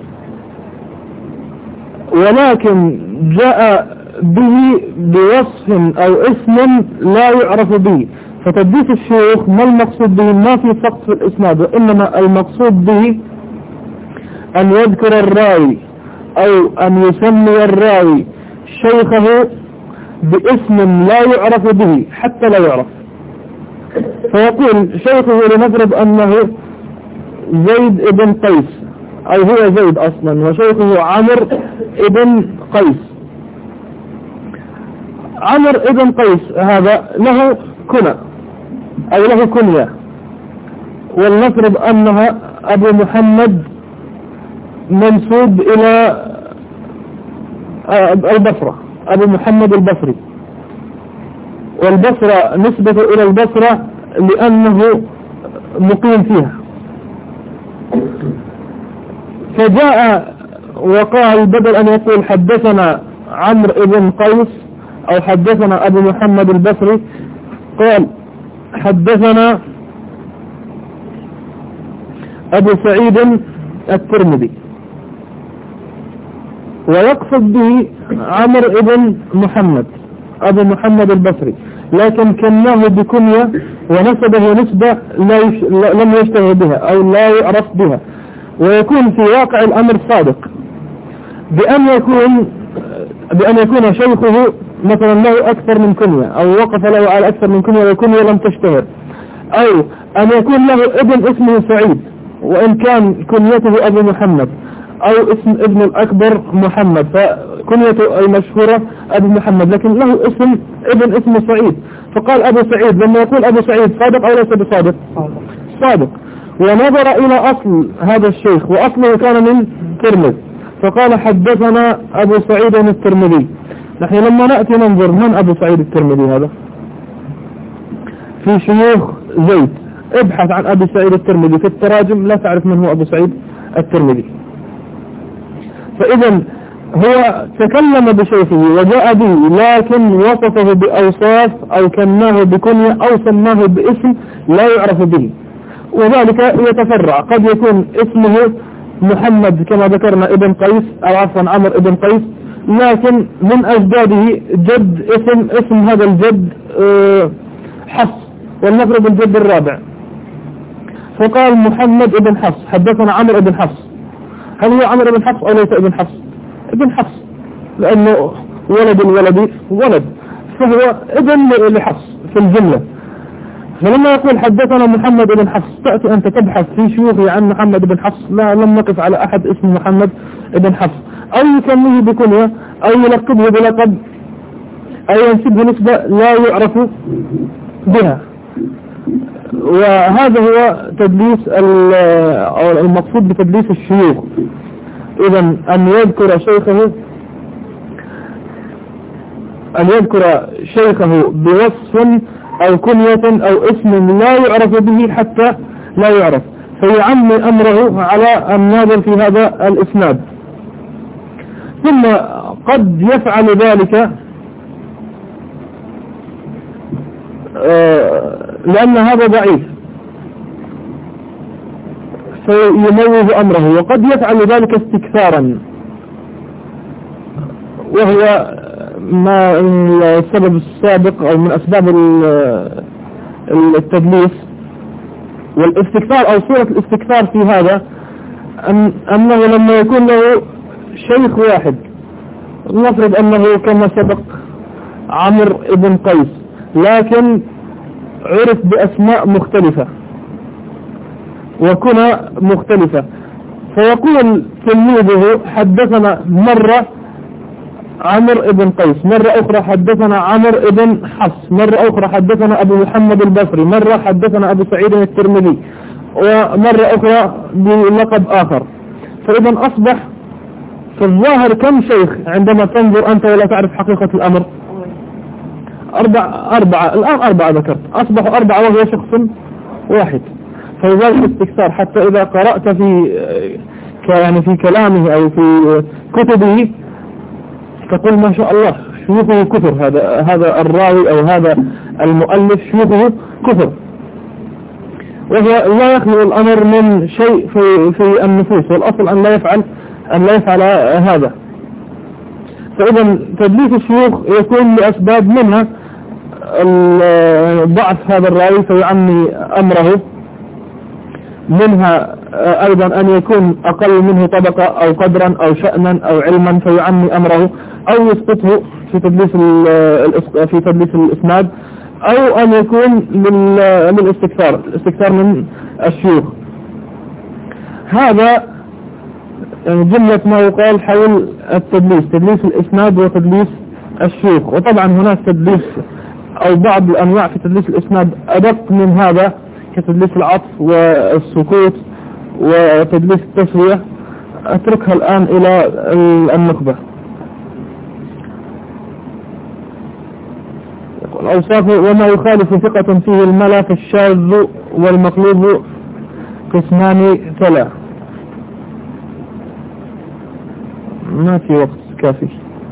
Speaker 2: ولكن جاء به بوصف أو اسم لا يعرف به. فتدليس الشيوخ ما المقصود به؟ ما في سقط في الإسناد، وإنما المقصود به أن يذكر الراوي أو أن يسمي الراوي شيخه باسم لا يعرف به حتى لا يعرف. فيقول شيخه لنفرض أنه زيد ابن قيس، أو هو زيد أصلا، وشيخه عمرو ابن قيس. عمرو ابن قيس هذا له كنى أو له كنية، ولنفرض أنها أبو محمد منسوب إلى البصرة، أبو محمد البصري، والبصرة نسبة إلى البصرة لأنه مقيم فيها. فجاء وقال بدل أن يقول حدثنا عمرو ابن قيس أو حدثنا أبو محمد البصري، قال حدثنا أبو سعيد الترمذي، ويقصد به عمرو ابن محمد أبو محمد البصري، لكن كناه بكنية ونسبه نسبة لا يش... لم يشتهر بها أو لا يعرف بها. ويكون في واقع الأمر صادق بأن يكون بأن يكون شيخه مثلا له أكثر من كنية، أو وقف له على أكثر من كنية وكنية لم تشتهر، أو أن يكون له ابن اسمه سعيد وإن كان كنيته أبو محمد، أو اسم ابن الأكبر محمد فكنيته المشهورة أبو محمد، لكن له اسم ابن اسمه سعيد. فقال أبو سعيد، لما يقول أبو سعيد صادق أو ليس بصادق؟ الصادق، ونظر إلى أصل هذا الشيخ، وأصله كان من ترمذ، فقال حدثنا أبو سعيد الترمذي. نحن لما نأتي ننظر من أبو سعيد الترمذي هذا في شيوخ زيد، ابحث عن أبي سعيد الترمذي في التراجم لا تعرف من هو أبو سعيد الترمذي. فإذا هو تكلم بشيخه وجاء به، لكن وصفه بأوصاف أو كناه بكنية أو سماه باسم لا يعرف به، وذلك يتفرع. قد يكون اسمه محمد كما ذكرنا ابن قيس، أو عفوا عمر ابن قيس، لكن من أجداده جد اسم اسم هذا الجد حفص، ولنفرض الجد الرابع، فقال محمد ابن حفص حدثنا عمر ابن حفص. هل هو عمر ابن حفص أو ليس ابن حفص؟ ابن حفص، لأنه ولد الولد ولد، فهو ابن لحفص في الجملة. فلما يقول حدثنا محمد بن حفص، تأتي أنت تبحث في شيوخه عن محمد بن حفص، لا لم نقف على أحد اسمه محمد بن حفص، أو يسميه بكنية أو يلقبه بلقب أو ينسبه نسبة لا يعرف بها. وهذا هو تدليس المقصود بتدليس الشيوخ. إذا أن يذكر شيخه أن يذكر شيخه بوصف أو كنية أو اسم لا يعرف به حتى لا يعرف، فيعمي أمره على الناظر في هذا الإسناد. ثم قد يفعل ذلك لأن هذا ضعيف فيموه أمره، وقد يفعل ذلك استكثارا، وهو ما السبب السابق أو من أسباب التدليس والاستكثار أو صورة الاستكثار في هذا، أن أنه لما يكون له شيخ واحد، نفرض أنه كما سبق عمرو بن قيس، لكن عرف بأسماء مختلفة وكنى مختلفة، فيقول تلميذه حدثنا مرة عمرو بن قيس، مرة أخرى حدثنا عمرو بن حفص، مرة أخرى حدثنا أبو محمد البصري، مرة حدثنا أبو سعيد الترمذي، ومرة أخرى بلقب آخر. فإذا أصبح في الظاهر كم شيخ عندما تنظر أنت ولا تعرف حقيقة الأمر؟ أربع أربعة الآن أربعة ذكرت، أصبحوا أربعة وهو شخص واحد. فلذلك استكثار، حتى إذا قرأت في يعني في كلامه أو في كتبه تقول ما شاء الله شيوخه كثر، هذا هذا الراوي أو هذا المؤلف شيوخه كثر، وهو لا يخلو الأمر من شيء في في النفوس، والأصل أن لا يفعل أن لا يفعل هذا. فإذا تدليس الشيوخ يكون لأسباب، منها ضعف هذا الراوي فيعمي أمره، منها أيضا أن يكون أقل منه طبقة أو قدرا أو شأنا أو علما فيعمي أمره، أو يسقطه في تدليس في تدليس الإسناد، أو أن يكون للاستكثار الاستكثار من الشيوخ. هذا يعني جملة ما يقال حول التدليس، تدليس الإسناد وتدليس الشيوخ. وطبعا هناك تدليس أو بعض الأنواع في تدليس الإسناد أدق من هذا، كتدليس العطف والسكوت وتدليس التسوية، أتركها الآن إلى النخبة. الأوصاف وما يخالف ثقة فيه الملا، فالشاذ والمقلوب قسمان ثلاث. ما في وقت كافي،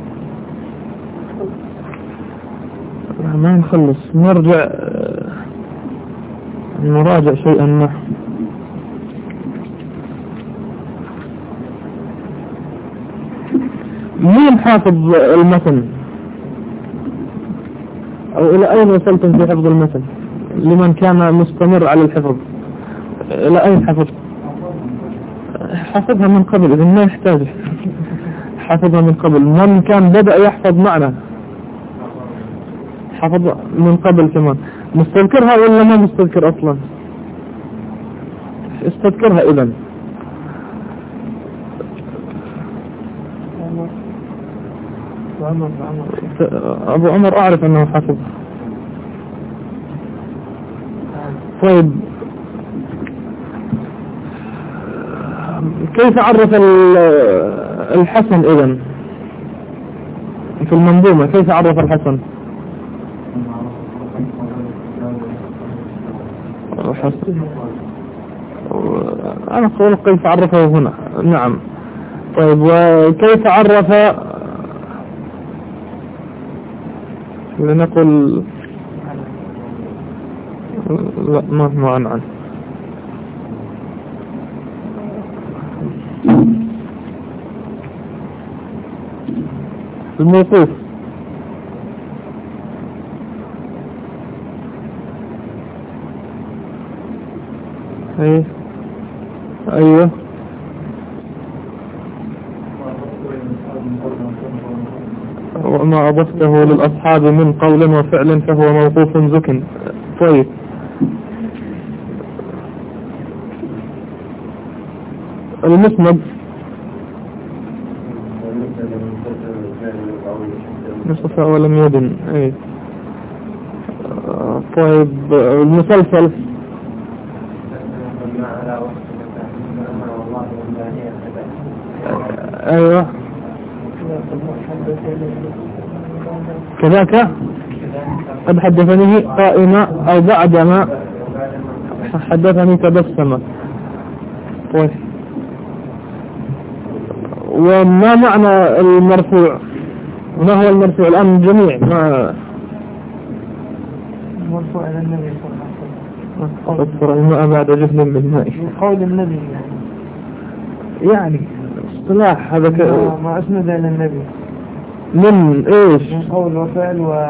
Speaker 2: ما نخلص، نرجع نراجع شيئا ما. مين حافظ المتن أو إلى أين وصلتم في حفظ المتن؟ لمن كان مستمر على الحفظ إلى أين حفظ؟ حفظها من قبل، إذن ما يحتاج حفظها من قبل. من كان بدأ يحفظ معنا حفظ من قبل كمان، مستذكرها ولا ما مستذكر أصلا؟ استذكرها إذن. أبو عمر أعرف أنه حفظ. طيب كيف عرف الحسن إذن في المنظومة؟ كيف عرف الحسن؟ أنا أقول كيف عرفه هنا. نعم. طيب وكيف عرف، لنقل لا ما ما عن عنه الموقوف. ايه ايوه وما أضفته للأصحاب من قول وفعل فهو موقوف زك. طيب المسند مصطفى ولم يدن. ايه طيب المسلسل ايوه كذاك قد حدثني قائمة او بعدما حدثني تبسم. طيب وما معنى المرفوع؟ ما هو المرفوع الآن الجميع؟ ما
Speaker 1: مرفوع إلى النبي صلى الله عليه وسلم.
Speaker 2: أذكر الماء بعد جهل بالماء.
Speaker 1: قول النبي
Speaker 2: يعني يعني اصطلاح هذا ك...
Speaker 1: ما أسند إلى النبي
Speaker 2: من إيش؟
Speaker 1: من قول وفعل و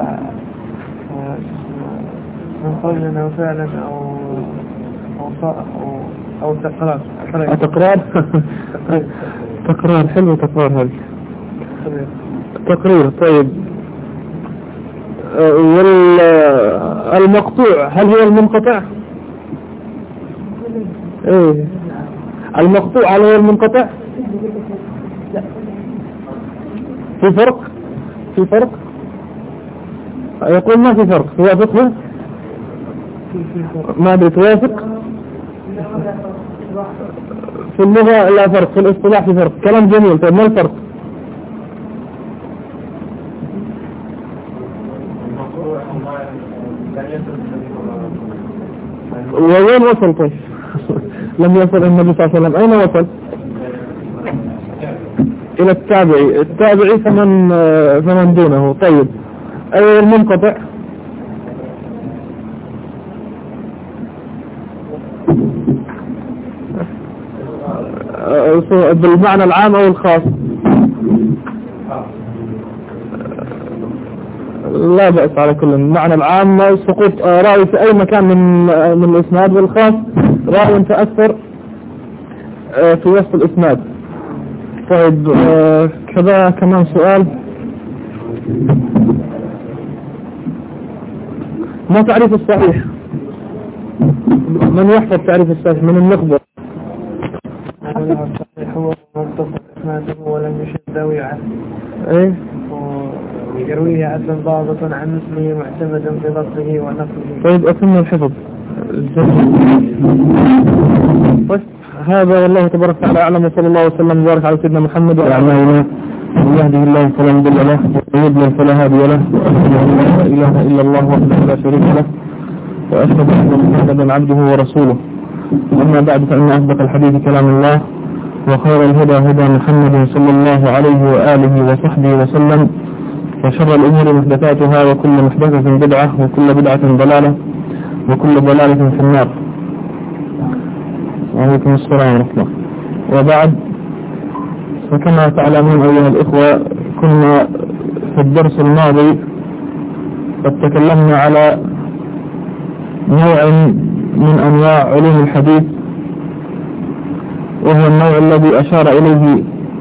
Speaker 1: من قول وفعل أو أو أو أو تقرار.
Speaker 2: تقرار تقرار حلو تقرار هذا تقرير. طيب والمقطوع هل هو المنقطع؟ ايه المقطوع هل هو المنقطع؟ في فرق في فرق يقول ما في فرق. توافقه؟ ما ادري توافق؟ في اللغة لا فرق، في الاصطلاح في فرق. كلام جميل. طيب ما الفرق؟ وين وصل؟ طيب لم يصل النبي صلى الله عليه وسلم. أين وصل؟ إلى التابعي. التابعي فمن فمن دونه. طيب أي المنقطع؟ بالمعنى العام أو الخاص؟ لا بأس على كل. المعنى العام سقوط راوي في أي مكان من من الإسناد، والخاص راوي تأثر في وسط الإسناد. طيب كذا كمان سؤال. ما تعريف الصحيح؟ من يحفظ تعريف الصحيح من النخبة؟
Speaker 1: الصحيح هو منتصف إسناده ولم يشد ذوي عنه.
Speaker 2: ايه
Speaker 1: يرويه عدلا ضابطا عن اسمه معتمدا في ضبطه ونقله.
Speaker 2: طيب أتم الحفظ. طيب هذا والله تبارك وتعالى أعلم، وصلى الله وسلم وبارك على سيدنا محمد وعلى آله. من يهده الله فلا مضل له ومن يضلل فلا هادي له، وأشهد أن لا إله إلا الله وحده لا شريك له، وأشهد أن محمدا عبده ورسوله. أما بعد فإن أصدق الحديث كلام الله، وخير الهدى هدى محمد صلى الله عليه وآله وصحبه وسلم، وشر الأمور محدثاتها، وكل محدثة بدعة، وكل بدعة ضلالة، وكل ضلالة في النار. وعليكم السلام ورحمة الله. وبعد، فكما تعلمون أيها الإخوة، كنا في الدرس الماضي قد تكلمنا على نوع من أنواع علوم الحديث، وهو النوع الذي أشار إليه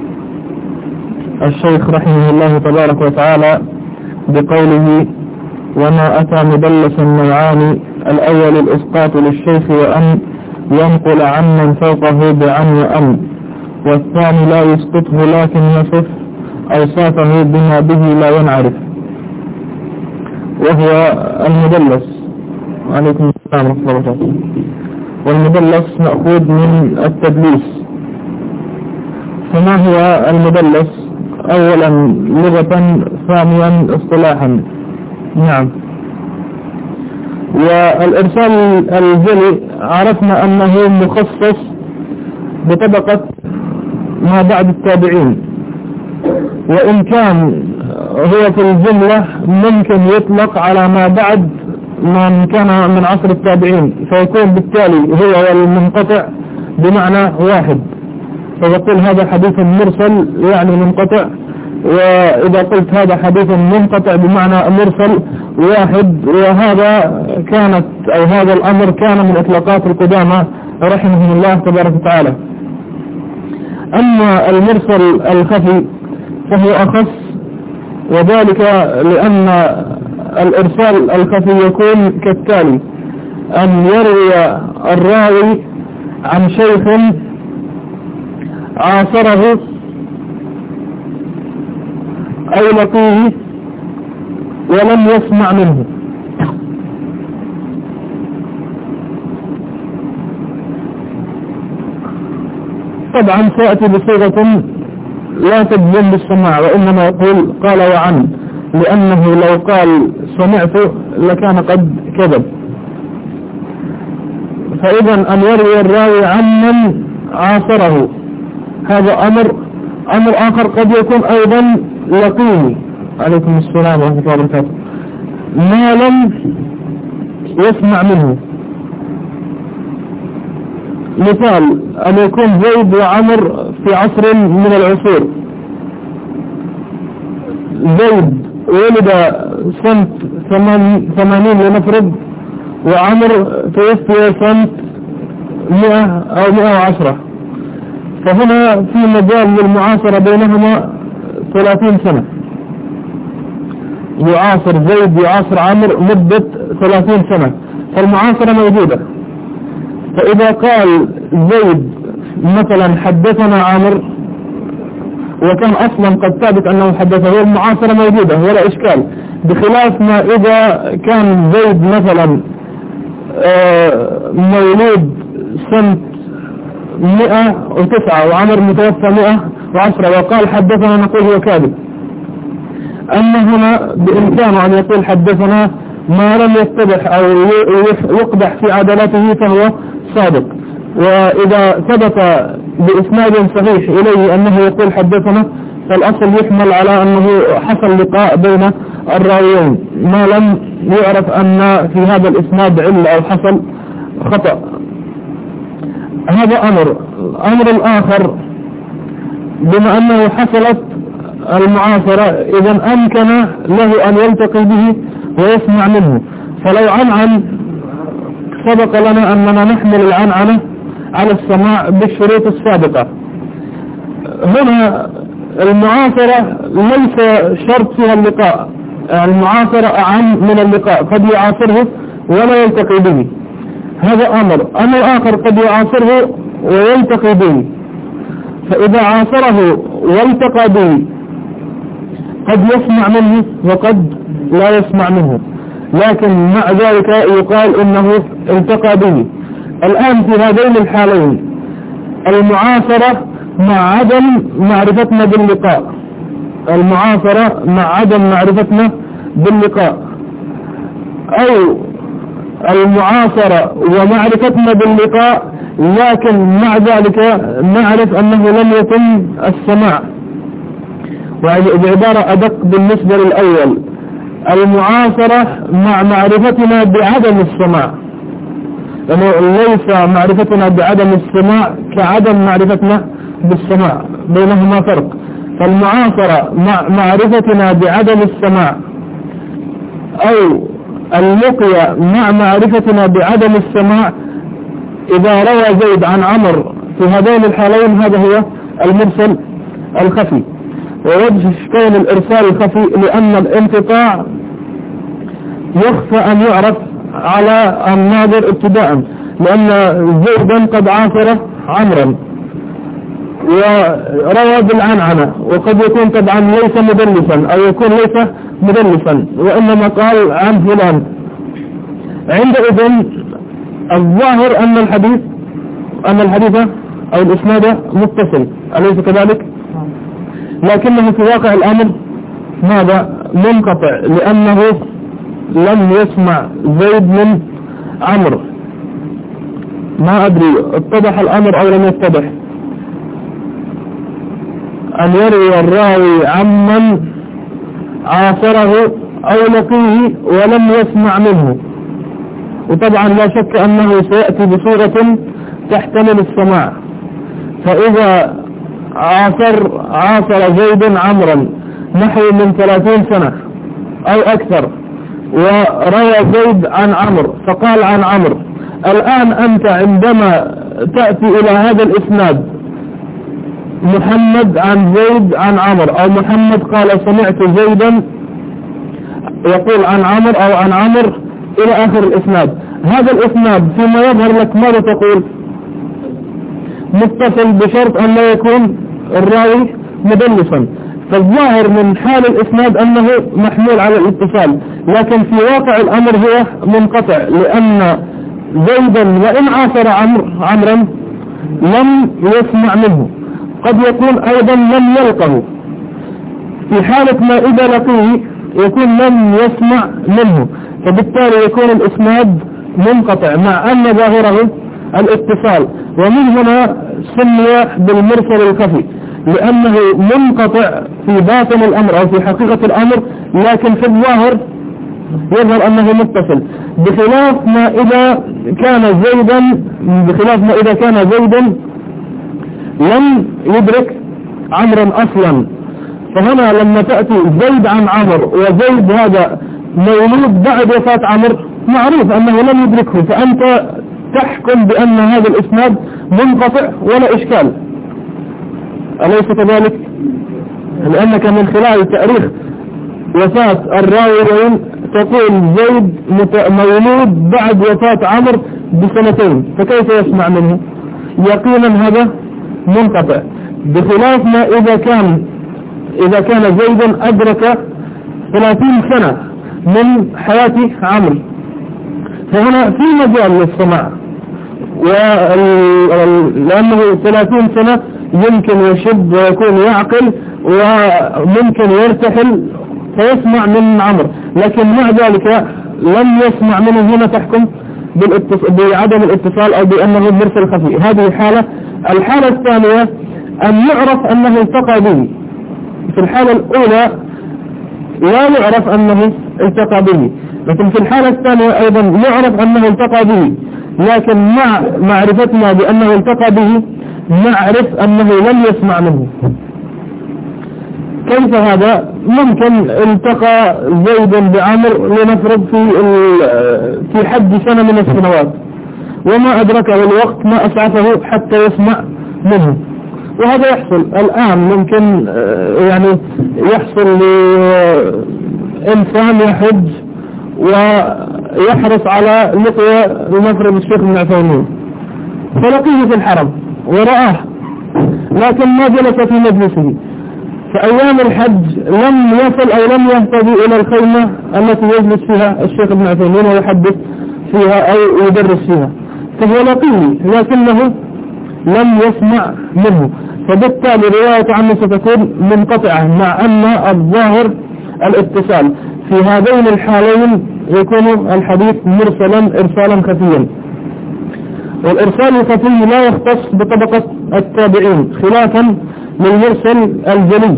Speaker 2: الشيخ رحمه الله تبارك وتعالى بقوله: وما أتى مدلسا نوعان، الأول الإسقاط للشيخ وأن ينقل عن من فوقه بعن وأن، والثاني لا يسقطه لكن يصف أوصافه بما به لا ينعرف، وهو المدلس. عليكم السلام ورحمة الله وبركاته. والمدلس مأخوذ من التدليس، فما هو المدلس؟ أولا لغة، ثانيا اصطلاحا. نعم. والإرسال الجلي عرفنا أنه مخصص بطبقة ما بعد التابعين، وإن كان هو في الجملة ممكن يطلق على ما بعد من كان من عصر التابعين، فيكون بالتالي هو والمنقطع بمعنى واحد، فيقول هذا حديث مرسل يعني منقطع، وإذا قلت هذا حديث منقطع بمعنى مرسل واحد. وهذا كانت أو هذا الأمر كان من إطلاقات القدامى رحمهم الله تبارك وتعالى. أما المرسل الخفي فهو أخص، وذلك لأن الإرسال الخفي يكون كالتالي: أن يروي الراوي عن شيخ عاصره أو لقيه ولم يسمع منه. طبعا سيأتي بصيغة لا تجزم بالسماع، وإنما يقول قال وعن، لأنه لو قال سمعت لكان قد كذب. فإذا أن يروي الراوي عن من عاصره هذا أمر. أمر آخر قد يكون أيضا لقيه، عليكم السلام ورحمة الله وبركاته، ما لم يسمع منه. مثال أن يكون زيد وعمر في عصر من العصور. زيد ولد سنة ثمانين لنفرض، وعمر توفي سنة مئة أو مئة وعشرة، فهنا في مجال للمعاصرة بينهما ثلاثين سنة. يعاصر زيد يعاصر عمر مدة ثلاثين سنة، فالمعاصرة موجودة. فإذا قال زيد مثلا حدثنا عمر وكان أصلا قد ثابت أنه حدثه، المعاصرة موجودة ولا إشكال، بخلاف ما إذا كان زيد مثلا مولود سنة مئة وتسعة وعمر متوفى مئة وعشرة وقال حدثنا، نقول هو كاذب. أما هنا بإمكانه أن يقول حدثنا ما لم يتضح أو يقدح في عدالته فهو صادق. وإذا ثبت بإسناد صحيح إليه أنه يقول حدثنا، فالأصل يحمل على أنه حصل لقاء بين الراويين ما لم يعرف أن في هذا الإسناد علة أو حصل خطأ. هذا أمر. أمر الآخر بما أنه حصلت المعاصرة، إذا أمكن له أن يلتقي به ويسمع منه. فلو عنعن سبق لنا أننا نحمل العنعنة على السماع بالشروط السابقة. هنا المعاصرة ليس شرط فيها اللقاء، المعاصرة أعم من اللقاء، قد يعاصره ولا يلتقي به، هذا أمر. أمر آخر قد يعاصره ويلتقي به، فإذا عاصره والتقى به قد يسمع منه وقد لا يسمع منه، لكن مع ذلك يقال إنه التقى به. الآن في هذين الحالين المعاصرة مع عدم معرفتنا باللقاء، المعاصرة مع عدم معرفتنا باللقاء، أو المعاصرة ومعرفتنا باللقاء لكن مع ذلك نعرف أنه لم يتم السماع. وبعبارة أدق بالنسبة للأول، المعاصرة مع معرفتنا بعدم السماع، لأنه ليس معرفتنا بعدم السماع كعدم معرفتنا بالسماع، بينهما فرق. فالمعاصرة مع معرفتنا بعدم السماع أو اللقية مع معرفتنا بعدم السماع، إذا روى زيد عن عمر في هذين الحالين هذا هو المرسل الخفي. ووجه كون الإرسال الخفي لأن الانقطاع يخفى أن يعرف على الناظر ابتداء، لأن زيدا قد عاصر عمرا وروى بالعنعنة، وقد يكون طبعا ليس مدلسا أو يكون ليس مدلسا وإنما قال عن فلان. عندئذ الظاهر أن الحديث أن الحديث أو الإسناد متصل، أليس كذلك؟ لكنه في واقع الأمر ماذا؟ منقطع، لأنه لم يسمع زيد من عمرو. ما أدري اتضح الأمر أو لم يتضح. أن يروي الراوي عمن عاصره أو لقيه ولم يسمع منه، وطبعا لا شك أنه سيأتي بصورة تحتمل السماع. فإذا عاصر عاصر زيد عمرا نحو من ثلاثين سنة أو أكثر، وروى زيد عن عمرو فقال عن عمرو، الآن أنت عندما تأتي إلى هذا الإسناد محمد عن زيد عن عمرو، أو محمد قال سمعت زيدا يقول عن عمرو أو عن عمرو إلى آخر الإسناد، هذا الإسناد فيما يظهر لك ماذا تقول؟ متصل، بشرط أن لا يكون الراوي مدلسا. فالظاهر من حال الإسناد أنه محمول على الاتصال، لكن في واقع الأمر هو منقطع، لأن زيدا وإن عاصر عمرو عمرا لم يسمع منه، قد يكون أيضا لم يلقه. في حالة ما إذا لقيه يكون لم يسمع منه، فبالتالي يكون الإسناد منقطع مع أن ظاهره الاتصال. ومن هنا سمي بالمرسل الخفي، لأنه منقطع في باطن الأمر أو في حقيقة الأمر، لكن في الظاهر يظهر أنه متصل، بخلاف ما إذا كان زيدا بخلاف ما إذا كان زيدا لم يدرك عمرا أصلا. فهنا لما تأتي زيد عن عمرو، وزيد هذا مولود بعد وفاة عمرو، معروف أنه لم يدركه، فأنت تحكم بأن هذا الإسناد منقطع ولا إشكال، أليس كذلك؟ لأنك من خلال تاريخ وفاة الراويين تقول زيد مولود بعد وفاة عمرو بسنتين، فكيف يسمع منه؟ يقينا هذا منقطع، بخلاف ما إذا كان إذا كان زيدا أدرك ثلاثين سنة من حياة عمرو، فهنا في مجال للسماع، ولأنه ثلاثين سنة يمكن يشب ويكون يعقل وممكن يرتحل فيسمع من عمرو، لكن مع ذلك لم يسمع منه. هنا تحكم بعدم الاتصال أو بأنه مرسل خفي. هذه حالة. الحالة الثانية أن يعرف أنه التقى به. في الحالة الأولى لا يعرف أنه التقى به، لكن في الحالة الثانية أيضا يعرف أنه التقى به، لكن مع معرفتنا بأنه التقى به نعرف أنه لم يسمع منه. كيف هذا؟ ممكن التقى زيد بعمر لنفرض في في حد سنة من السنوات، وما أدركه الوقت ما أسعفه حتى يسمع منه، وهذا يحصل الآن. ممكن يعني يحصل لإنسان يحج ويحرص على لقيا لنفرض الشيخ ابن عثيمين، فلقيه في الحرم ورآه، لكن ما جلس في مجلسه. فأيام الحج لم يصل أو لم يهتدي إلى الخيمة التي يجلس فيها الشيخ ابن عثيمين ويحدث فيها أو يدرس فيها، فهو لقيه لكنه لم يسمع منه، فبالتالي رواية عنه ستكون منقطعة، مع أن الظاهر الاتصال. في هذين الحالين يكون الحديث مرسلا إرسالا خفيا. والإرسال الخفي لا يختص بطبقة التابعين، خلافا للمرسل الجلي.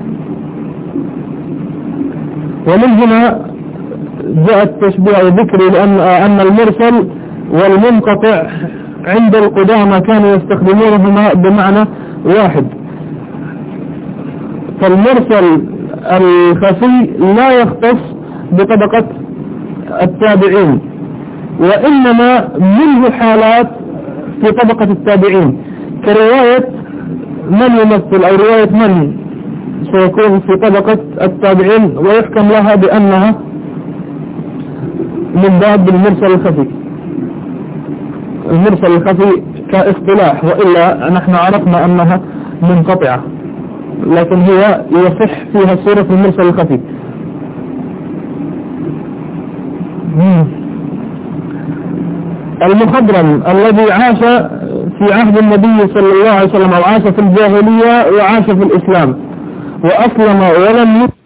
Speaker 2: ومن هنا جاء التشبيه الذكري، لأن أن المرسل والمنقطع عند القدامى كانوا يستخدمونهما بمعنى واحد. فالمرسل الخفي لا يختص بطبقة التابعين، وإنما منه حالات في طبقة التابعين، كرواية من يمثل أو رواية من سيكون في طبقة التابعين ويحكم لها بأنها من باب المرسل الخفي. المرسل الخفي كاصطلاح، وإلا نحن عرفنا أنها منقطعة، لكن هي يصح فيها صورة المرسل الخفي. المخضرم الذي عاش في عهد النبي صلى الله عليه وسلم، أو عاش في الجاهلية وعاش في الإسلام وأسلم ولم يسلم